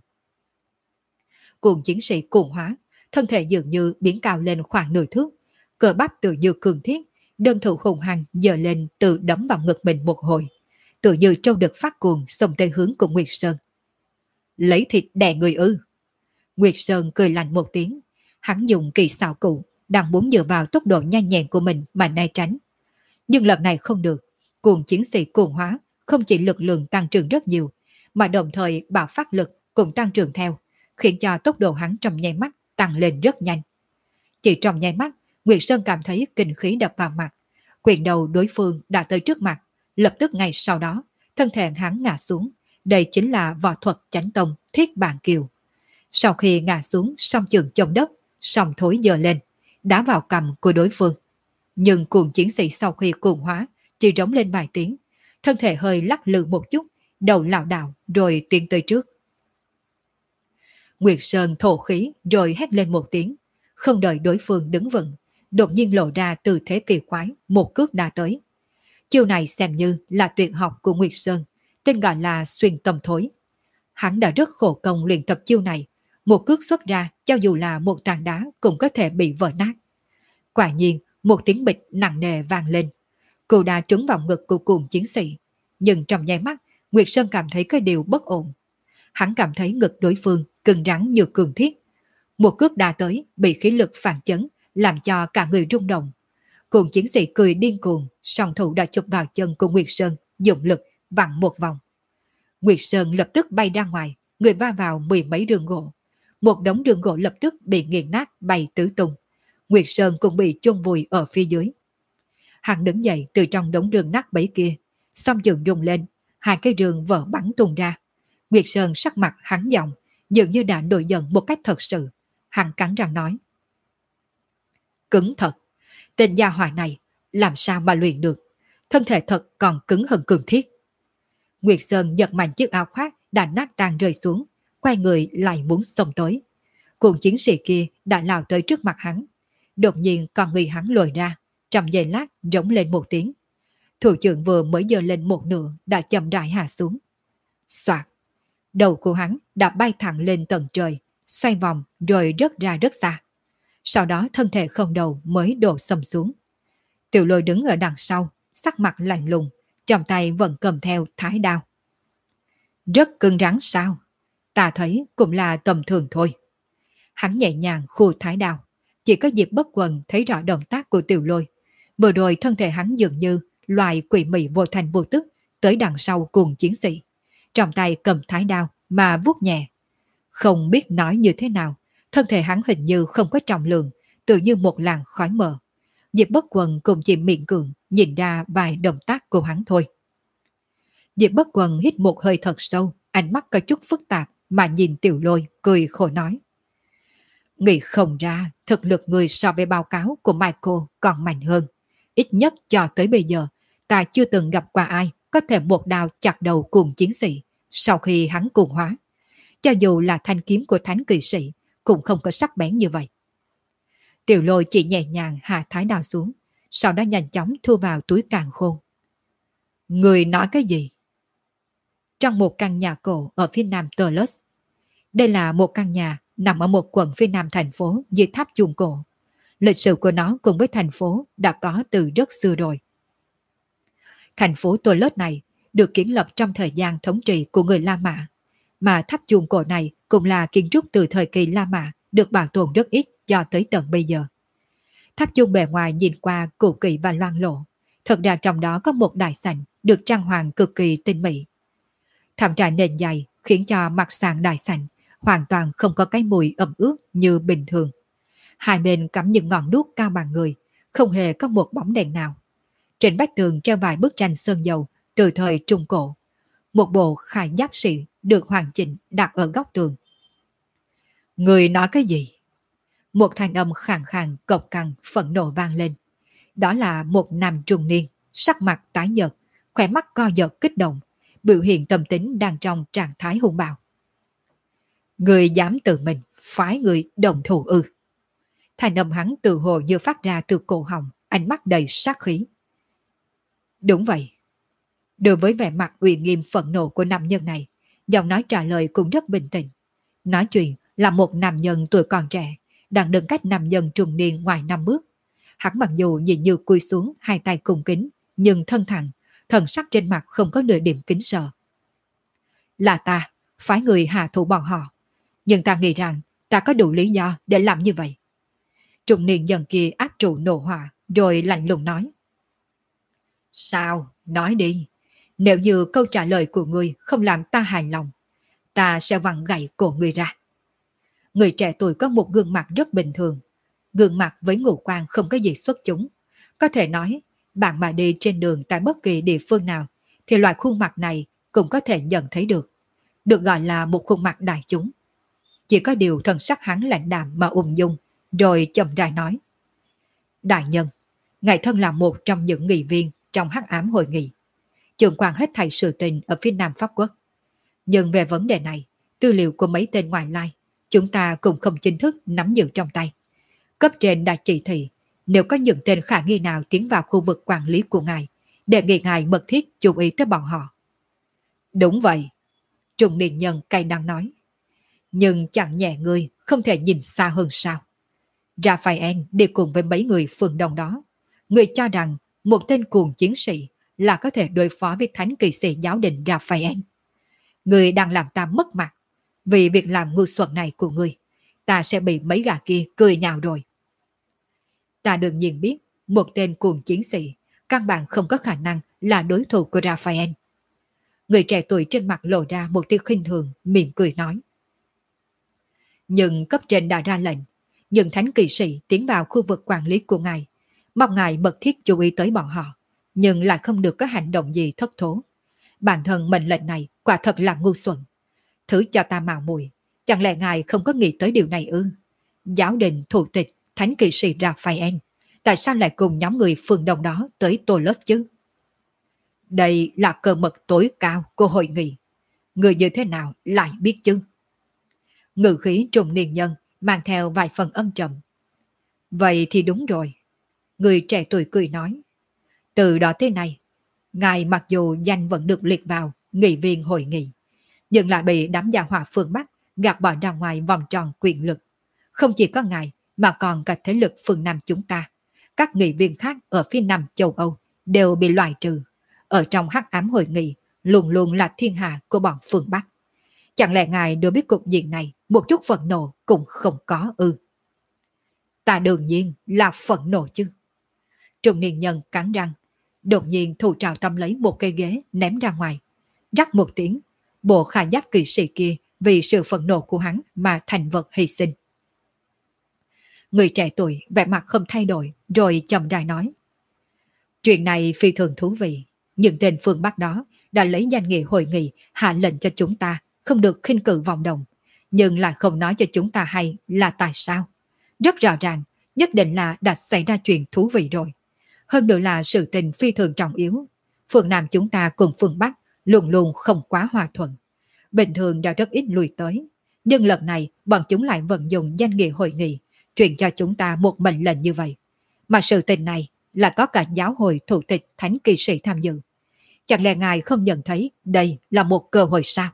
Cuồng chiến sĩ cuồng hóa, thân thể dường như biến cao lên khoảng nửa thước, cơ bắp tự như cường thiết, đơn thủ hùng hăng giơ lên tự đấm vào ngực mình một hồi, tự như trâu đực phát cuồng xông tới hướng của Nguyệt Sơn. Lấy thịt đè người ư? Nguyệt Sơn cười lạnh một tiếng, hắn dùng kỳ xảo cụ, đang muốn dựa vào tốc độ nhanh nhẹn của mình mà né tránh. Nhưng lần này không được, cuồng chiến sĩ cuồng hóa không chỉ lực lượng tăng trưởng rất nhiều, mà đồng thời bạo phát lực cũng tăng trưởng theo, khiến cho tốc độ hắn trong nháy mắt tăng lên rất nhanh. Chỉ trong nháy mắt, Nguyệt Sơn cảm thấy kinh khí đập vào mặt, quyền đầu đối phương đã tới trước mặt, lập tức ngay sau đó, thân thể hắn ngã xuống. Đây chính là võ thuật chánh tông Thiết Bàn Kiều. Sau khi ngã xuống, song trường chống đất, song thối giơ lên, đá vào cằm của đối phương. Nhưng cuồng chiến sĩ sau khi cuồng hóa, chỉ rống lên vài tiếng, thân thể hơi lắc lư một chút, đầu lảo đảo rồi tiến tới trước. Nguyệt Sơn thổ khí rồi hét lên một tiếng, không đợi đối phương đứng vững, đột nhiên lộ ra từ thế kỳ quái, một cước đá tới. Chiêu này xem như là tuyệt học của Nguyệt Sơn, tên gọi là xuyên tâm thối. Hắn đã rất khổ công luyện tập chiêu này, một cước xuất ra cho dù là một tảng đá cũng có thể bị vỡ nát. Quả nhiên, một tiếng bịch nặng nề vang lên. Cú đá trúng vào ngực của cuồng chiến sĩ, nhưng trong nháy mắt, Nguyệt Sơn cảm thấy cái điều bất ổn. Hắn cảm thấy ngực đối phương cứng rắn như cường thiết. Một cước đá tới bị khí lực phản chấn, làm cho cả người rung động. Cuồng chiến sĩ cười điên cuồng, song thủ đã chụp vào chân của Nguyệt Sơn, dùng lực vặn một vòng. Nguyệt Sơn lập tức bay ra ngoài, người va vào mười mấy rương gỗ. Một đống rương gỗ lập tức bị nghiền nát bay tứ tung. Nguyệt Sơn cũng bị chôn vùi ở phía dưới. Hắn đứng dậy từ trong đống rương nát bấy kia, song trường rung lên, hai cái rương vỡ bắn tung ra. Nguyệt Sơn sắc mặt hắn giọng, dường như đã nổi giận một cách thật sự. Hắn cắn răng nói: cứng thật, tên gia hỏa này làm sao mà luyện được, thân thể thật còn cứng hơn cường thiết. Nguyệt Sơn giật mạnh chiếc áo khoác đã nát tan rơi xuống, quay người lại muốn xông tới. Cuồng chiến sĩ kia đã lao tới trước mặt hắn. Đột nhiên con người hắn lồi ra, trong giây lát rống lên một tiếng. Thủ trưởng vừa mới giơ lên một nửa đã chậm rãi hạ xuống. Soạt, đầu của hắn đã bay thẳng lên tầng trời, xoay vòng rồi rớt ra rất xa. Sau đó thân thể không đầu mới đổ sầm xuống. Tiểu Lôi đứng ở đằng sau, sắc mặt lạnh lùng, trong tay vẫn cầm theo thái đao. Rất cứng rắn sao? Ta thấy cũng là tầm thường thôi. Hắn nhẹ nhàng khu thái đao. Chỉ có Diệp Bất Quần thấy rõ động tác của Tiểu Lôi. Vừa rồi thân thể hắn dường như loài quỷ mị vô thành vô tức tới đằng sau cùng chiến sĩ. Trong tay cầm thái đao mà vuốt nhẹ. Không biết nói như thế nào, thân thể hắn hình như không có trọng lượng, tự như một làn khói mờ. Diệp Bất Quần cũng chỉ miệng cường nhìn ra vài động tác của hắn thôi. Diệp Bất Quần hít một hơi thật sâu, ánh mắt có chút phức tạp mà nhìn Tiểu Lôi cười khổ nói: nghĩ không ra thực lực người so với báo cáo của Michael còn mạnh hơn. ít nhất cho tới bây giờ, ta chưa từng gặp qua ai có thể một đao chặt đầu cuồng chiến sĩ sau khi hắn cuồng hóa. Cho dù là thanh kiếm của thánh kỵ sĩ cũng không có sắc bén như vậy. Tiểu Lôi chỉ nhẹ nhàng hạ thái đao xuống, sau đó nhanh chóng thu vào túi càn khôn. Người nói cái gì? Trong một căn nhà cổ ở phía nam Toulouse. Đây là một căn nhà nằm ở một quận phía nam thành phố dưới tháp chuông cổ. Lịch sử của nó cùng với thành phố đã có từ rất xưa rồi. Thành phố Toulouse này được kiến lập trong thời gian thống trị của người La Mã, mà tháp chuông cổ này cũng là kiến trúc từ thời kỳ La Mã được bảo tồn rất ít cho tới tận bây giờ. Tháp chuông bề ngoài nhìn qua cũ kỹ và loang lổ, thật ra trong đó có một đại sảnh được trang hoàng cực kỳ tinh mỹ. Thảm trải nền dày khiến cho mặt sàn đại sảnh hoàn toàn không có cái mùi ẩm ướt như bình thường. Hai bên cắm những ngọn đuốc cao bằng người, không hề có một bóng đèn nào. Trên vách tường treo vài bức tranh sơn dầu từ thời Trung Cổ. Một bộ khải giáp sĩ được hoàn chỉnh đặt ở góc tường. Người nói cái gì? Một thanh âm khàn khàn cộc cằn phẫn nộ vang lên. Đó là một nam trung niên, sắc mặt tái nhợt, khóe mắt co giật kích động, biểu hiện tâm tính đang trong trạng thái hung bạo. Người dám tự mình phái người đồng thủ ư? Thanh âm hắn tự hồ như phát ra từ cổ họng, ánh mắt đầy sát khí. Đúng vậy. Đối với vẻ mặt uy nghiêm phẫn nộ của nam nhân này, giọng nói trả lời cũng rất bình tĩnh. Nói chuyện là một nam nhân tuổi còn trẻ, đang đứng cách nam nhân trung niên ngoài 5 bước. Hắn mặc dù nhìn như cúi xuống, hai tay cùng kính, nhưng thân thẳng, thần sắc trên mặt không có nửa điểm kính sợ. Là ta, phái người hạ thủ bọn họ. Nhưng ta nghĩ rằng ta có đủ lý do để làm như vậy. Trung niên dần kia áp trụ nổ hỏa, rồi lạnh lùng nói. Sao? Nói đi. Nếu như câu trả lời của ngươi không làm ta hài lòng, ta sẽ vặn gãy cổ ngươi ra. Người trẻ tuổi có một gương mặt rất bình thường. Gương mặt với ngũ quan không có gì xuất chúng. Có thể nói, bạn mà đi trên đường tại bất kỳ địa phương nào, thì loại khuôn mặt này cũng có thể nhận thấy được. Được gọi là một khuôn mặt đại chúng. Chỉ có điều thần sắc hắn lạnh đạm mà ung dung, rồi chậm rãi nói. Đại nhân, ngài thân là một trong những nghị viên trong hắc ám hội nghị, trưởng quản hết thảy sự tình ở phía Nam Pháp Quốc. Nhưng về vấn đề này, tư liệu của mấy tên ngoại lai, chúng ta cũng không chính thức nắm giữ trong tay. Cấp trên đã chỉ thị, nếu có những tên khả nghi nào tiến vào khu vực quản lý của ngài, đề nghị ngài mật thiết chú ý tới bọn họ. Đúng vậy, trung niên nhân cay đắng nói. Nhưng chẳng nhẹ ngươi không thể nhìn xa hơn sao. Raphael đi cùng với mấy người phường đồng đó. Người cho rằng một tên cuồng chiến sĩ là có thể đối phó với thánh kỵ sĩ giáo đình Raphael. Người đang làm ta mất mặt. Vì việc làm ngu xuẩn này của người, ta sẽ bị mấy gã kia cười nhạo rồi. Ta đương nhiên biết một tên cuồng chiến sĩ căn bản không có khả năng là đối thủ của Raphael. Người trẻ tuổi trên mặt lộ ra một tia khinh thường, mỉm cười nói. Nhưng cấp trên đã ra lệnh, những thánh kỵ sĩ tiến vào khu vực quản lý của ngài, mong ngài mật thiết chú ý tới bọn họ, nhưng lại không được có hành động gì thất thố. Bản thân mệnh lệnh này quả thật là ngu xuẩn. Thứ cho ta mạo muội, chẳng lẽ ngài không có nghĩ tới điều này ư? Giáo đình thủ tịch thánh kỵ sĩ Raphael, tại sao lại cùng nhóm người phường đồng đó tới Toulouse chứ? Đây là cơ mật tối cao của hội nghị. Người như thế nào lại biết chứ? Ngữ khí trung niên nhân mang theo vài phần âm trầm. Vậy thì đúng rồi. Người trẻ tuổi cười nói. Từ đó tới nay, ngài mặc dù danh vẫn được liệt vào nghị viên hội nghị, nhưng lại bị đám gia hỏa phương Bắc gạt bỏ ra ngoài vòng tròn quyền lực. Không chỉ có ngài mà còn cả thế lực phương Nam chúng ta. Các nghị viên khác ở phía Nam châu Âu đều bị loại trừ. Ở trong hắc ám hội nghị luôn luôn là thiên hạ của bọn phương Bắc. Chẳng lẽ ngài đối với cục diện này một chút phẫn nộ cũng không có ư? Ta đương nhiên là phẫn nộ chứ. Trung niên nhân cắn răng, đột nhiên thủ trào tâm lấy một cây ghế ném ra ngoài. Rắc một tiếng, bộ khải giáp kỵ sĩ kia vì sự phẫn nộ của hắn mà thành vật hy sinh. Người trẻ tuổi vẻ mặt không thay đổi, rồi chậm rãi nói. Chuyện này phi thường thú vị. Những tên phương Bắc đó đã lấy danh nghĩa hội nghị hạ lệnh cho chúng ta không được khinh cử vọng động, nhưng lại không nói cho chúng ta hay là tại sao. Rất rõ ràng, nhất định là đã xảy ra chuyện thú vị rồi. Hơn nữa là sự tình phi thường trọng yếu. Phương Nam chúng ta cùng phương Bắc luôn luôn không quá hòa thuận. Bình thường đã rất ít lui tới. Nhưng lần này bọn chúng lại vận dụng danh nghĩa hội nghị, truyền cho chúng ta một mệnh lệnh như vậy. Mà sự tình này là có cả giáo hội thủ tịch thánh kỳ sĩ tham dự. Chẳng lẽ ngài không nhận thấy đây là một cơ hội sao?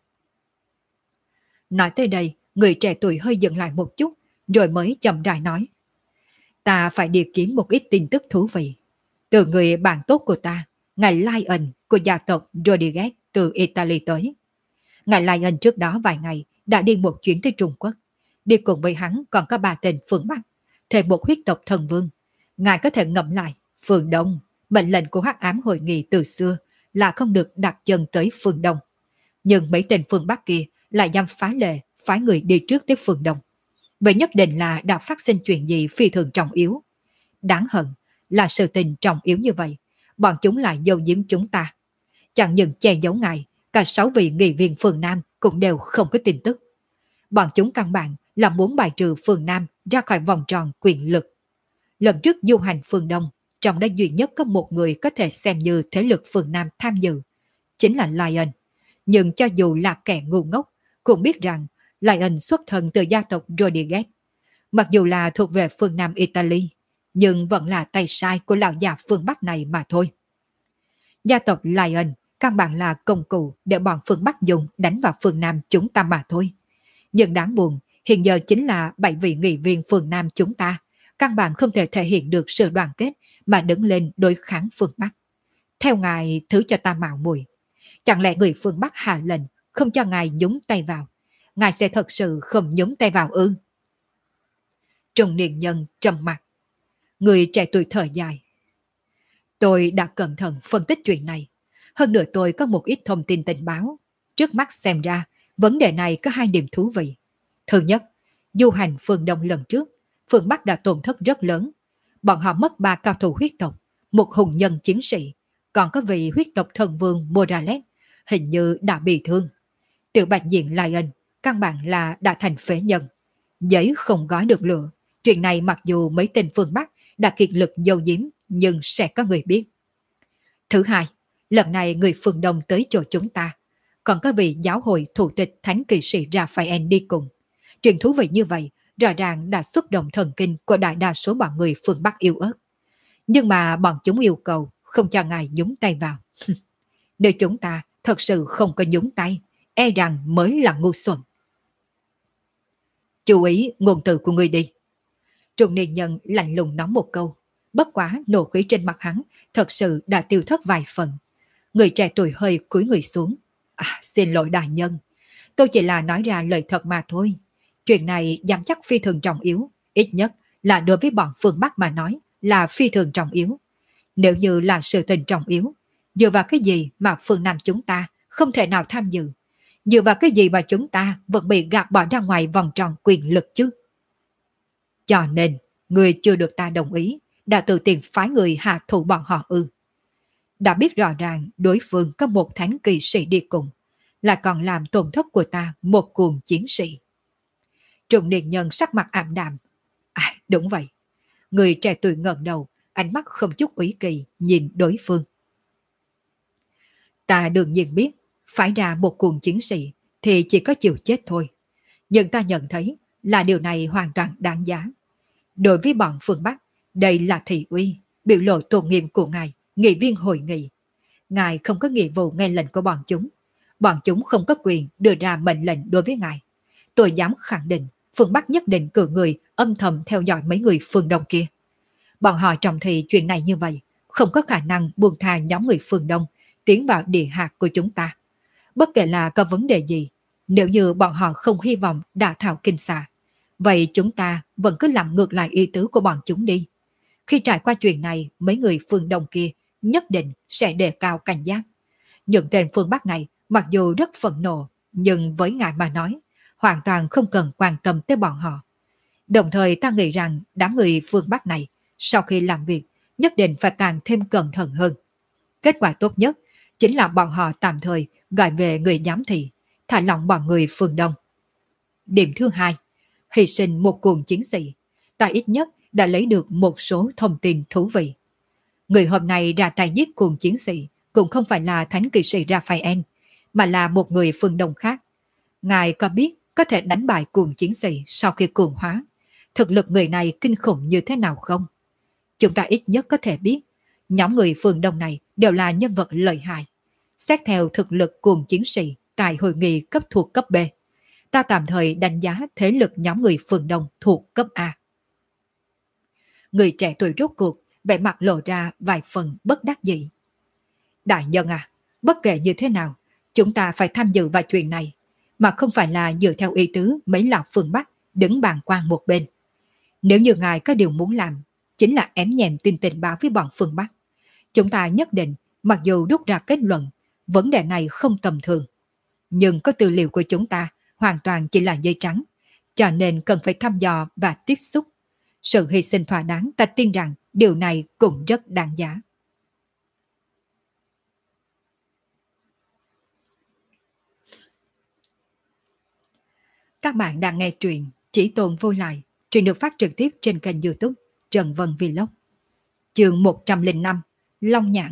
Nói tới đây, người trẻ tuổi hơi dừng lại một chút, rồi mới chậm rãi nói. Ta phải đi kiếm một ít tin tức thú vị. Từ người bạn tốt của ta, ngài Lion của gia tộc Rodriguez từ Italy tới. Ngài Lion trước đó vài ngày đã đi một chuyến tới Trung Quốc. Đi cùng với hắn còn có 3 tên phương Bắc, thêm một huyết tộc thần vương. Ngài có thể ngẫm lại, phương Đông, mệnh lệnh của Hắc Ám hội nghị từ xưa là không được đặt chân tới phương Đông. Nhưng mấy tên phương Bắc kia lại dám phá lệ, phái người đi trước tới phương Đông. Vậy nhất định là đã phát sinh chuyện gì phi thường trọng yếu. Đáng hận là sự tình trọng yếu như vậy, bọn chúng lại giấu giếm chúng ta. Chẳng những che giấu ngài, cả 6 vị nghị viên phương Nam cũng đều không có tin tức. Bọn chúng căn bản là muốn bài trừ phương Nam ra khỏi vòng tròn quyền lực. Lần trước du hành phương Đông, trong đó duy nhất có một người có thể xem như thế lực phương Nam tham dự, chính là Lion. Nhưng cho dù là kẻ ngu ngốc, cũng biết rằng Lion xuất thân từ gia tộc Rodriguez. Mặc dù là thuộc về phương Nam Italy, nhưng vẫn là tay sai của lão già phương Bắc này mà thôi. Gia tộc Lion căn bản là công cụ để bọn phương Bắc dùng đánh vào phương Nam chúng ta mà thôi. Nhưng đáng buồn, hiện giờ chính là 7 vị nghị viên phương Nam chúng ta, căn bản không thể thể hiện được sự đoàn kết mà đứng lên đối kháng phương Bắc. Theo ngài, thứ cho ta mạo muội, chẳng lẽ người phương Bắc hạ lệnh không cho ngài nhúng tay vào, ngài sẽ thật sự không nhúng tay vào ư? Trung niên nhân trầm mặt, người trẻ tuổi thở dài. Tôi đã cẩn thận phân tích chuyện này. Hơn nữa tôi có một ít thông tin tình báo. Trước mắt xem ra, vấn đề này có 2 điểm thú vị. Thứ nhất, du hành phương Đông lần trước, phương Bắc đã tổn thất rất lớn. Bọn họ mất 3 cao thủ huyết tộc, một hùng nhân chiến sĩ, còn có vị huyết tộc thần vương Morales, hình như đã bị thương. Tiểu bạch diện Lion, căn bản là đã thành phế nhân. Giấy không gói được lửa. Chuyện này mặc dù mấy tên phương Bắc đã kiệt lực giấu giếm, nhưng sẽ có người biết. Thứ hai, lần này người phương Đông tới chỗ chúng ta, còn có vị giáo hội thủ tịch thánh kỵ sĩ Raphael đi cùng. Chuyện thú vị như vậy rõ ràng đã xúc động thần kinh của đại đa số bọn người phương Bắc yêu ớt. Nhưng mà bọn chúng yêu cầu không cho ngài nhúng tay vào. Nếu chúng ta thật sự không có nhúng tay, e rằng mới là ngu xuẩn. Chú ý ngôn từ của người đi. Trung niên nhân lạnh lùng nói một câu. Bất quá nộ khí trên mặt hắn thật sự đã tiêu thất vài phần. Người trẻ tuổi hơi cúi người xuống. Xin lỗi đại nhân, tôi chỉ là nói ra lời thật mà thôi. Chuyện này dám chắc phi thường trọng yếu, ít nhất là đối với bọn phương Bắc mà nói là phi thường trọng yếu. Nếu như là sự tình trọng yếu, dựa vào cái gì mà phương Nam chúng ta không thể nào tham dự? Dựa vào cái gì mà chúng ta vẫn bị gạt bỏ ra ngoài vòng tròn quyền lực chứ? Cho nên, người chưa được ta đồng ý, đã tự tiền phái người hạ thủ bọn họ ư? Đã biết rõ ràng đối phương có một thánh kỳ sĩ đi cùng, là còn làm tổn thất của ta một cuồng chiến sĩ. Trung niên nhân sắc mặt ảm đạm. Đúng vậy. Người trẻ tuổi ngẩng đầu, ánh mắt không chút ý kỳ nhìn đối phương. Ta đương nhiên biết, phải ra một cuồng chiến sĩ thì chỉ có chịu chết thôi. Nhưng ta nhận thấy là điều này hoàn toàn đáng giá. Đối với bọn phương Bắc, đây là thị uy, biểu lộ tôn nghiêm của ngài, nghị viên hội nghị. Ngài không có nghĩa vụ nghe lệnh của bọn chúng. Bọn chúng không có quyền đưa ra mệnh lệnh đối với ngài. Tôi dám khẳng định, phương Bắc nhất định cử người âm thầm theo dõi mấy người phương Đông kia. Bọn họ trọng thị chuyện này như vậy, không có khả năng buông tha nhóm người phương Đông tiến vào địa hạt của chúng ta. Bất kể là có vấn đề gì, nếu như bọn họ không hy vọng đả thảo kinh xà, vậy chúng ta vẫn cứ làm ngược lại ý tứ của bọn chúng đi. Khi trải qua chuyện này, mấy người phương Đông kia nhất định sẽ đề cao cảnh giác. Những tên phương Bắc này mặc dù rất phẫn nộ, nhưng với ngài mà nói, hoàn toàn không cần quan tâm tới bọn họ. Đồng thời ta nghĩ rằng đám người phương Bắc này, sau khi làm việc, nhất định phải càng thêm cẩn thận hơn. Kết quả tốt nhất chính là bọn họ tạm thời gọi về người giám thị, thả lỏng bọn người phương Đông. Điểm thứ hai, hy sinh một cuồng chiến sĩ, ta ít nhất đã lấy được một số thông tin thú vị. Người hôm nay ra tay giết cuồng chiến sĩ cũng không phải là thánh kỵ sĩ Raphael, mà là một người phương Đông khác. Ngài có biết có thể đánh bại cuồng chiến sĩ sau khi cuồng hóa? Thực lực người này kinh khủng như thế nào không? Chúng ta ít nhất có thể biết, nhóm người phương Đông này đều là nhân vật lợi hại. Xét theo thực lực cuồng chiến sĩ tại hội nghị cấp thuộc cấp B, ta tạm thời đánh giá thế lực nhóm người phương Đông thuộc cấp A. Người trẻ tuổi rốt cuộc, vẻ mặt lộ ra vài phần bất đắc dĩ. Đại nhân à, bất kể như thế nào, chúng ta phải tham dự vào chuyện này, mà không phải là dựa theo ý tứ mấy lão phương Bắc đứng bàn quan một bên. Nếu như ngài có điều muốn làm, chính là ém nhẹm tin tình báo với bọn phương Bắc. Chúng ta nhất định, mặc dù rút ra kết luận, vấn đề này không tầm thường. Nhưng có tư liệu của chúng ta hoàn toàn chỉ là giấy trắng, cho nên cần phải thăm dò và tiếp xúc. Sự hy sinh thỏa đáng ta tin rằng điều này cũng rất đáng giá. Các bạn đang nghe truyện Chỉ Tồn Vô Lại. Truyện được phát trực tiếp trên kênh YouTube Trần Vân Vlog. Chương 105 Long Nhãn.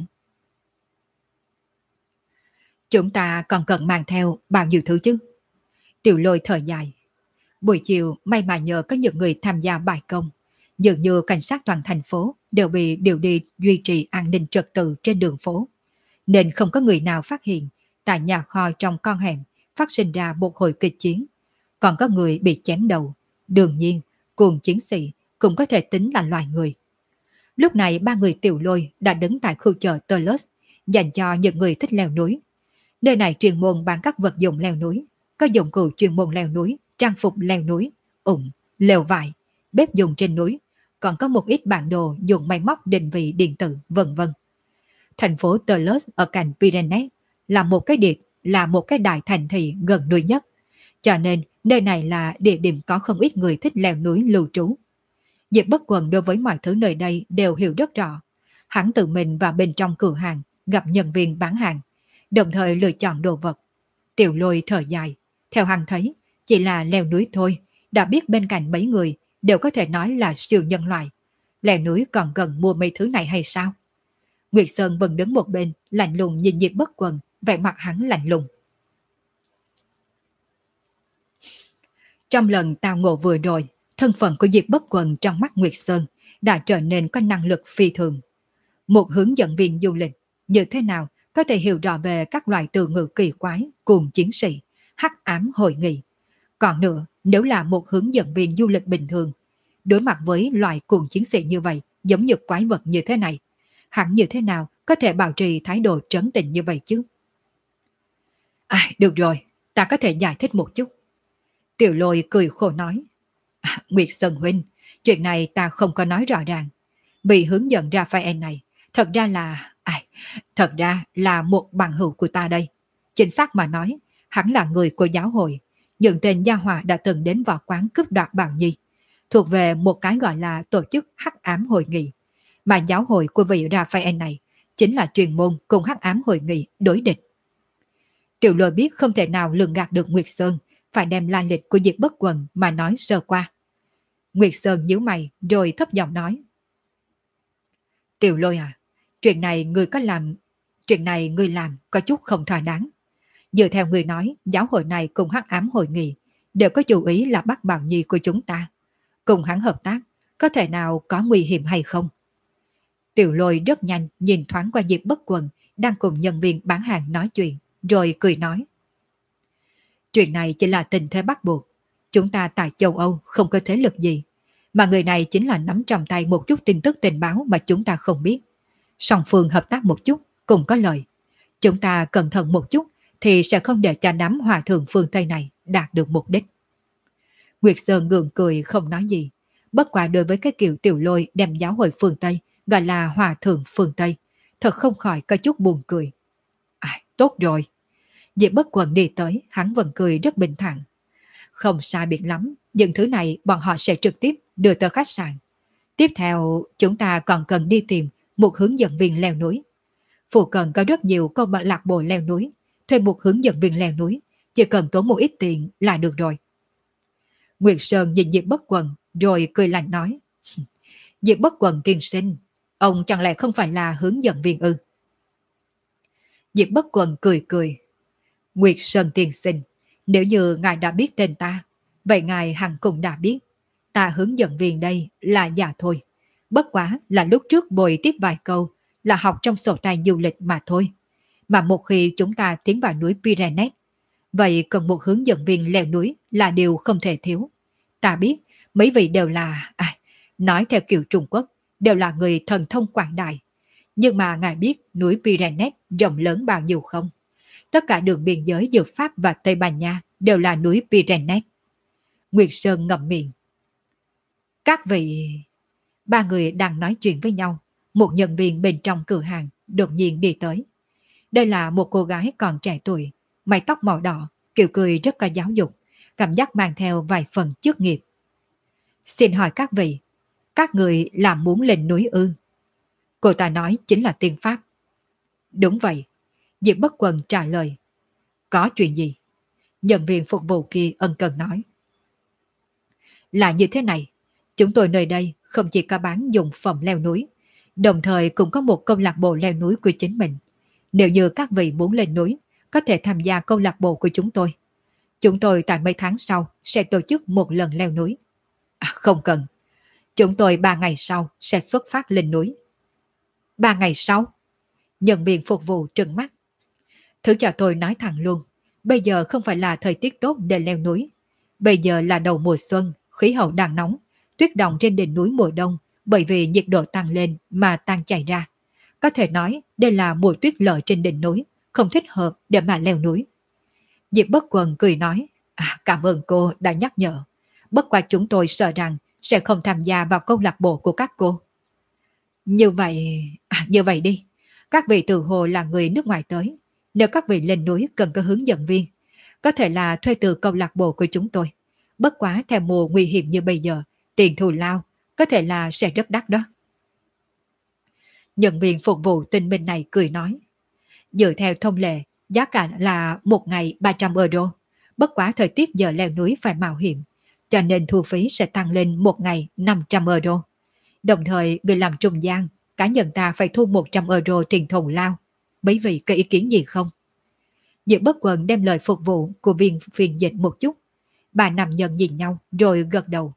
Chúng ta còn cần mang theo bao nhiêu thứ chứ? Tiểu Lôi thở dài. Buổi chiều may mà nhờ có những người tham gia bài công, dường như cảnh sát toàn thành phố đều bị điều đi duy trì an ninh trật tự trên đường phố, nên không có người nào phát hiện tại nhà kho trong con hẻm phát sinh ra một hồi kịch chiến. Còn có người bị chém đầu. Đương nhiên, cuồng chiến sĩ cũng có thể tính là loài người. Lúc này ba người Tiểu Lôi đã đứng tại khu chợ Toulouse dành cho những người thích leo núi. Nơi này chuyên môn bán các vật dụng leo núi, có dụng cụ chuyên môn leo núi, trang phục leo núi, ủng, lều vải, bếp dùng trên núi, còn có một ít bản đồ dùng máy móc định vị điện tử, vân vân. Thành phố Toulouse ở cạnh Pyrenees là một cái đại thành thị gần núi nhất, cho nên nơi này là địa điểm có không ít người thích leo núi lưu trú. Diệp Bất Quần đối với mọi thứ nơi đây đều hiểu rất rõ. Hắn tự mình vào bên trong cửa hàng gặp nhân viên bán hàng, đồng thời lựa chọn đồ vật. Tiểu Lôi thở dài, theo hắn thấy, chỉ là leo núi thôi, đã biết bên cạnh mấy người đều có thể nói là siêu nhân loại. Leo núi còn cần mua mấy thứ này hay sao? Nguyệt Sơn vẫn đứng một bên, lạnh lùng nhìn Diệp Bất Quần, vẻ mặt hắn lạnh lùng. Trong lần tao ngộ vừa rồi, thân phận của Diệp Bất Quần trong mắt Nguyệt Sơn đã trở nên có năng lực phi thường. Một hướng dẫn viên du lịch như thế nào có thể hiểu rõ về các loại từ ngữ kỳ quái, cuồng chiến sĩ, hắc ám hội nghị. Còn nữa, nếu là một hướng dẫn viên du lịch bình thường, đối mặt với loại cuồng chiến sĩ như vậy, giống như quái vật như thế này, hắn như thế nào có thể bảo trì thái độ trấn tĩnh như vậy chứ? Được rồi, ta có thể giải thích một chút. Tiểu Lôi cười khổ nói. Nguyệt Sơn huynh, chuyện này ta không có nói rõ ràng. Bị hướng dẫn Raphael này, thật ra là một bằng hữu của ta đây. Chính xác mà nói, hắn là người của giáo hội. Những tên gia hỏa đã từng đến vào quán cướp đoạt Bảo Nhi, thuộc về một cái gọi là tổ chức hắc ám hội nghị. Mà giáo hội của vị Raphael này chính là truyền môn cùng hắc ám hội nghị đối địch. Tiểu Lôi biết không thể nào lường gạt được Nguyệt Sơn, phải đem lai lịch của Diệp Bất Quần mà nói sơ qua. Nguyệt Sơn nhíu mày rồi thấp giọng nói. Tiểu Lôi à, chuyện này ngươi làm có chút không thỏa đáng. Dựa theo người nói, giáo hội này cùng hắc ám hội nghị đều có chủ ý là bắt Bảo Nhi của chúng ta. Cùng hắn hợp tác, có thể nào có nguy hiểm hay không? Tiểu Lôi rất nhanh nhìn thoáng qua Diệp Bất Quần đang cùng nhân viên bán hàng nói chuyện, rồi cười nói. Chuyện này chỉ là tình thế bắt buộc. Chúng ta tại châu Âu không có thế lực gì, mà người này chính là nắm trong tay một chút tin tức tình báo mà chúng ta không biết. Song phương hợp tác một chút cũng có lợi. Chúng ta cẩn thận một chút thì sẽ không để cho đám hòa thượng phương Tây này đạt được mục đích. Nguyệt Sơn gượng cười không nói gì. Bất quả đối với cái kiểu Tiểu Lôi đem giáo hội phương Tây gọi là hòa thượng phương Tây, thật không khỏi có chút buồn cười. Tốt rồi. Diệp Bất Quần đi tới, hắn vẫn cười rất bình thản. Không sai biệt lắm, những thứ này bọn họ sẽ trực tiếp đưa tới khách sạn. Tiếp theo, chúng ta còn cần đi tìm một hướng dẫn viên leo núi. Phụ cận có rất nhiều câu lạc bộ leo núi, thuê một hướng dẫn viên leo núi, chỉ cần tốn một ít tiền là được rồi. Nguyệt Sơn nhìn Diệp Bất Quần rồi cười lạnh nói. Diệp Bất Quần tiên sinh, Ông chẳng lẽ không phải là hướng dẫn viên ư? Diệp Bất Quần cười cười. Nguyệt Sơn tiên sinh, nếu như ngài đã biết tên ta, vậy ngài hẳn cũng đã biết. Ta hướng dẫn viên đây là già thôi. Bất quá là lúc trước bồi tiếp vài câu là học trong sổ tay du lịch mà thôi. Mà một khi chúng ta tiến vào núi Pyrenees, vậy cần một hướng dẫn viên leo núi là điều không thể thiếu. Ta biết mấy vị đều là, nói theo kiểu Trung Quốc, đều là người thần thông quảng đại. Nhưng mà ngài biết núi Pyrenees rộng lớn bao nhiêu không? Tất cả đường biên giới giữa Pháp và Tây Ban Nha đều là núi Pyrenees. Nguyệt Sơn ngậm miệng. Các vị... Ba người đang nói chuyện với nhau. Một nhân viên bên trong cửa hàng đột nhiên đi tới. Đây là một cô gái còn trẻ tuổi, mái tóc màu đỏ, kiểu cười rất có giáo dục, cảm giác mang theo vài phần chức nghiệp. Xin hỏi các vị, các người làm muốn lên núi ư? Cô ta nói chính là tiếng Pháp. Đúng vậy. Diệp Bất Quần trả lời. Có chuyện gì? Nhân viên phục vụ kia ân cần nói. Là như thế này, chúng tôi nơi đây không chỉ có bán dụng phẩm leo núi, đồng thời cũng có một câu lạc bộ leo núi của chính mình. Nếu như các vị muốn lên núi, có thể tham gia câu lạc bộ của chúng tôi. Chúng tôi tại mấy tháng sau sẽ tổ chức một lần leo núi. Không cần. Chúng tôi 3 ngày sau sẽ xuất phát lên núi. 3 ngày sau? Nhân viên phục vụ trừng mắt. Thứ cho tôi nói thẳng luôn, bây giờ không phải là thời tiết tốt để leo núi. Bây giờ là đầu mùa xuân, khí hậu đang nóng, tuyết động trên đỉnh núi mùa đông bởi vì nhiệt độ tăng lên mà tan chảy ra. Có thể nói đây là mùa tuyết lở trên đỉnh núi, không thích hợp để mà leo núi. Diệp Bất Quần cười nói, cảm ơn cô đã nhắc nhở. Bất quá chúng tôi sợ rằng sẽ không tham gia vào câu lạc bộ của các cô. Như vậy đi. Các vị tự hồ là người nước ngoài tới. Nếu các vị lên núi cần có hướng dẫn viên, có thể là thuê từ câu lạc bộ của chúng tôi. Bất quá theo mùa nguy hiểm như bây giờ, tiền thù lao có thể là sẽ rất đắt đó. Nhân viên phục vụ tinh minh này cười nói. Dựa theo thông lệ, giá cả là một ngày 300 euro. Bất quá thời tiết giờ leo núi phải mạo hiểm, cho nên thu phí sẽ tăng lên một ngày 500 euro. Đồng thời người làm trung gian, cá nhân ta phải thu 100 euro tiền thù lao. Mấy vị có ý kiến gì không? Diệp Bất Quần đem lời phục vụ của viên phiên dịch một chút. Ba nam nhân nhìn nhau rồi gật đầu.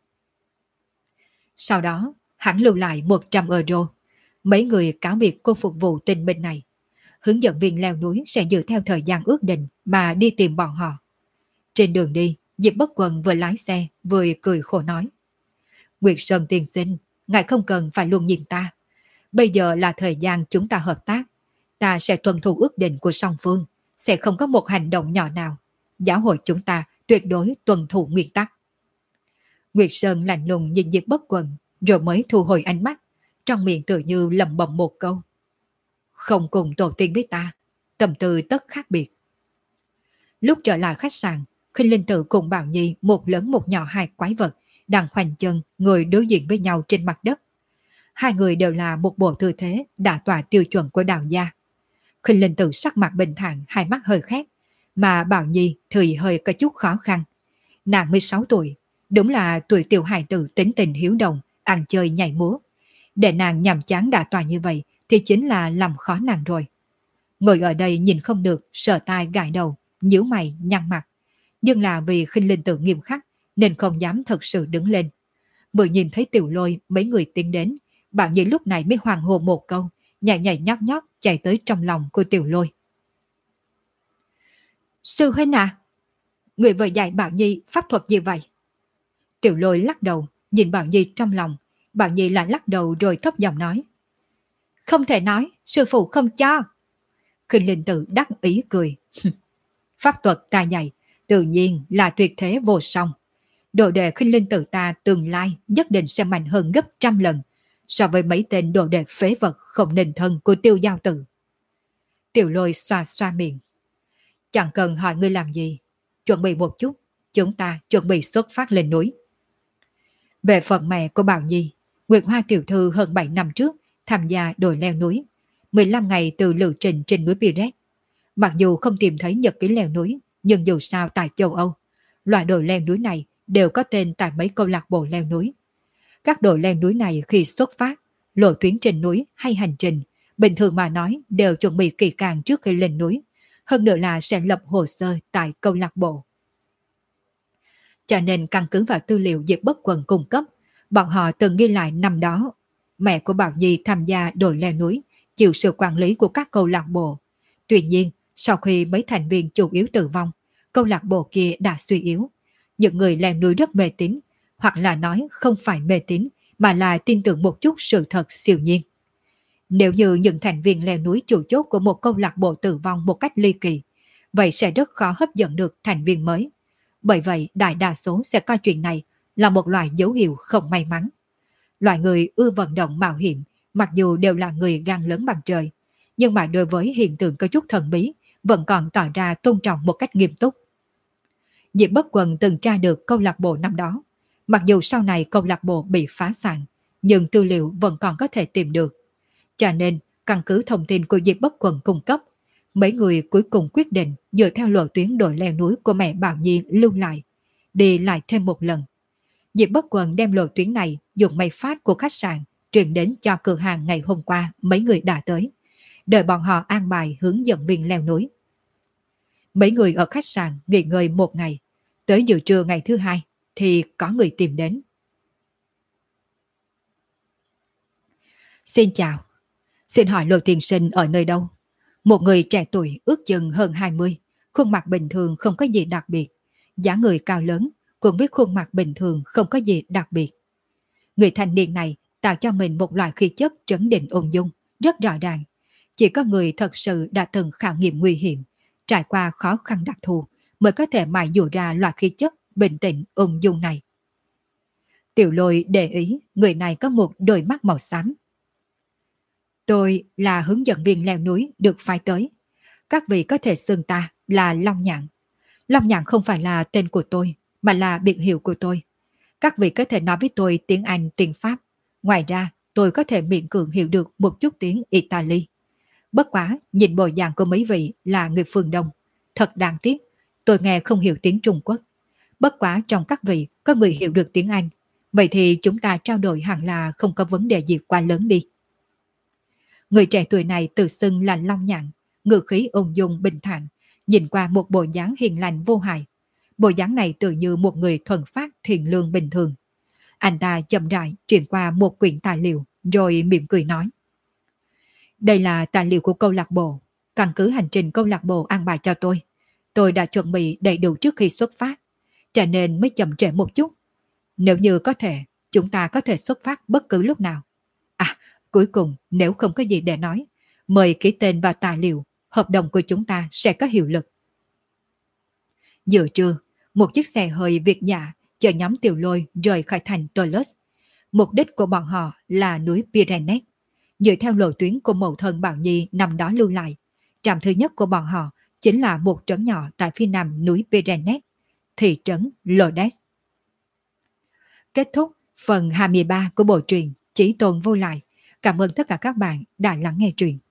Sau đó, hắn lưu lại 100 euro. Mấy người cáo biệt cô phục vụ tinh minh này. Hướng dẫn viên leo núi sẽ dựa theo thời gian ước định mà đi tìm bọn họ. Trên đường đi, Diệp Bất Quần vừa lái xe vừa cười khổ nói. Nguyệt Sơn tiên sinh, ngài không cần phải luôn nhìn ta. Bây giờ là thời gian chúng ta hợp tác. Ta sẽ tuân thủ ước định của song phương, sẽ không có một hành động nhỏ nào. Giáo hội chúng ta tuyệt đối tuân thủ nguyên tắc. Nguyệt Sơn lạnh lùng nhìn Diệp Bất Quần, rồi mới thu hồi ánh mắt, trong miệng tự như lẩm bẩm một câu. Không cùng tổ tiên với ta, tâm tư tất khác biệt. Lúc trở lại khách sạn, Khinh Linh Tự cùng Bảo Nhi một lớn một nhỏ hai quái vật đang khoanh chân ngồi đối diện với nhau trên mặt đất. Hai người đều là một bộ tư thế đã tỏa tiêu chuẩn của Đào gia. Khinh Linh Tự sắc mặt bình thản, hai mắt hơi khép, mà Bảo Nhi thì hơi có chút khó khăn. Nàng 16 tuổi, đúng là tuổi tiểu hài tử tính tình hiếu động, ăn chơi nhảy múa. Để nàng nhàm chán đả tọa như vậy thì chính là làm khó nàng rồi. Ngồi ở đây nhìn không được, sợ tai gãi đầu, nhíu mày nhăn mặt. Nhưng là vì Khinh Linh Tự nghiêm khắc nên không dám thật sự đứng lên. Vừa nhìn thấy Tiểu Lôi mấy người tiến đến, Bảo Nhi lúc này mới hoàng hô một câu, nhảy nhảy nhót nhót chạy tới trong lòng của Tiểu Lôi. Sư huynh à, người vừa dạy Bảo Nhi pháp thuật gì vậy? Tiểu Lôi lắc đầu, nhìn Bảo Nhi trong lòng. Bảo Nhi lại lắc đầu rồi thấp giọng nói. Không thể nói, sư phụ không cho. Khinh Linh Tự đắc ý cười. Pháp thuật ta dạy, tự nhiên là tuyệt thế vô song. Đồ đệ Khinh Linh Tự ta tương lai nhất định sẽ mạnh hơn gấp 100 lần so với mấy tên đồ đệ phế vật không nên thân của Tiêu Giao Tử. Tiểu Lôi xoa xoa miệng. Chẳng cần hỏi ngươi làm gì, chuẩn bị một chút, chúng ta chuẩn bị xuất phát lên núi. Về phần mẹ của Bảo Nhi, Nguyệt Hoa tiểu thư hơn 7 năm trước tham gia đội leo núi, 15 ngày từ lữ trình trên núi Pyrenees. Mặc dù không tìm thấy nhật ký leo núi, nhưng dù sao tại châu Âu, loại đội leo núi này đều có tên tại mấy câu lạc bộ leo núi. Các đội leo núi này khi xuất phát lộ tuyến trên núi hay hành trình, bình thường mà nói đều chuẩn bị kỹ càng trước khi lên núi, hơn nữa là sẽ lập hồ sơ tại câu lạc bộ. Cho nên căn cứ vào tư liệu Diệp Bất Quần cung cấp, bọn họ từng ghi lại năm đó, mẹ của Bảo Nhi tham gia đội leo núi, chịu sự quản lý của các câu lạc bộ. Tuy nhiên, sau khi mấy thành viên chủ yếu tử vong, câu lạc bộ kia đã suy yếu. Những người leo núi rất mê tín, hoặc là nói không phải mê tín, mà là tin tưởng một chút sự thật siêu nhiên. Nếu như những thành viên leo núi chủ chốt của một câu lạc bộ tử vong một cách ly kỳ, vậy sẽ rất khó hấp dẫn được thành viên mới. Bởi vậy, đại đa số sẽ coi chuyện này là một loại dấu hiệu không may mắn. Loại người ưa vận động mạo hiểm, mặc dù đều là người gan lớn bằng trời, nhưng mà đối với hiện tượng có chút thần bí, vẫn còn tỏ ra tôn trọng một cách nghiêm túc. Diệp Bất Quần từng tra được câu lạc bộ năm đó. Mặc dù sau này câu lạc bộ bị phá sản, nhưng tư liệu vẫn còn có thể tìm được. Cho nên, căn cứ thông tin của Diệp Bất Quần cung cấp, mấy người cuối cùng quyết định dựa theo lộ tuyến đội leo núi của mẹ Bảo Nhi lưu lại, đi lại thêm một lần. Diệp Bất Quần đem lộ tuyến này dùng máy phát của khách sạn truyền đến cho cửa hàng ngày hôm qua mấy người đã tới, đợi bọn họ an bài hướng dẫn viên leo núi. Mấy người ở khách sạn nghỉ ngơi một ngày, tới giữa trưa ngày thứ hai thì có người tìm đến. Xin chào, xin hỏi Lô tiên sinh ở nơi đâu? Một người trẻ tuổi ước chừng hơn 20, khuôn mặt bình thường không có gì đặc biệt, dáng người cao lớn, cũng biết khuôn mặt bình thường không có gì đặc biệt. Người thanh niên này tạo cho mình một loại khí chất trấn định ung dung, rất rõ ràng. Chỉ có người thật sự đã từng khảo nghiệm nguy hiểm, trải qua khó khăn đặc thù mới có thể mài dũa ra loại khí chất bình tĩnh ung dung này. Tiểu Lôi để ý người này có một đôi mắt màu xám. Tôi là hướng dẫn viên leo núi được phái tới. Các vị có thể xưng ta là Long Nhạn. Long Nhạn không phải là tên của tôi, mà là biệt hiệu của tôi. Các vị có thể nói với tôi tiếng Anh, tiếng Pháp. Ngoài ra, tôi có thể miễn cưỡng hiểu được một chút tiếng Italy. Bất quá, nhìn bộ dạng của mấy vị là người phương Đông. Thật đáng tiếc, tôi nghe không hiểu tiếng Trung Quốc. Bất quá trong các vị có người hiểu được tiếng Anh. Vậy thì chúng ta trao đổi hẳn là không có vấn đề gì quá lớn đi. Người trẻ tuổi này tự xưng là Long Nhạn, ngữ khí ung dung bình thản, nhìn qua một bộ dáng hiền lành vô hại. Bộ dáng này tự như một người thuần phát thiện lương bình thường. Anh ta chậm rãi chuyển qua một quyển tài liệu, rồi mỉm cười nói. Đây là tài liệu của câu lạc bộ, căn cứ hành trình câu lạc bộ an bài cho tôi. Tôi đã chuẩn bị đầy đủ trước khi xuất phát, cho nên mới chậm trễ một chút. Nếu như có thể, chúng ta có thể xuất phát bất cứ lúc nào. À, cuối cùng nếu không có gì để nói, mời ký tên vào tài liệu, hợp đồng của chúng ta sẽ có hiệu lực. Giữa trưa, một chiếc xe hơi Việt Nhã chở nhóm Tiểu Lôi rời khỏi thành Toulouse. Mục đích của bọn họ là núi Pyrenees. Dựa theo lộ tuyến của mẫu thân Bảo Nhi năm đó lưu lại, trạm thứ nhất của bọn họ chính là một trấn nhỏ tại phía nam núi Pyrenees, thị trấn Lourdes. Kết thúc phần 23 của bộ truyện Chí Tôn Vô Lại. Cảm ơn tất cả các bạn đã lắng nghe truyện.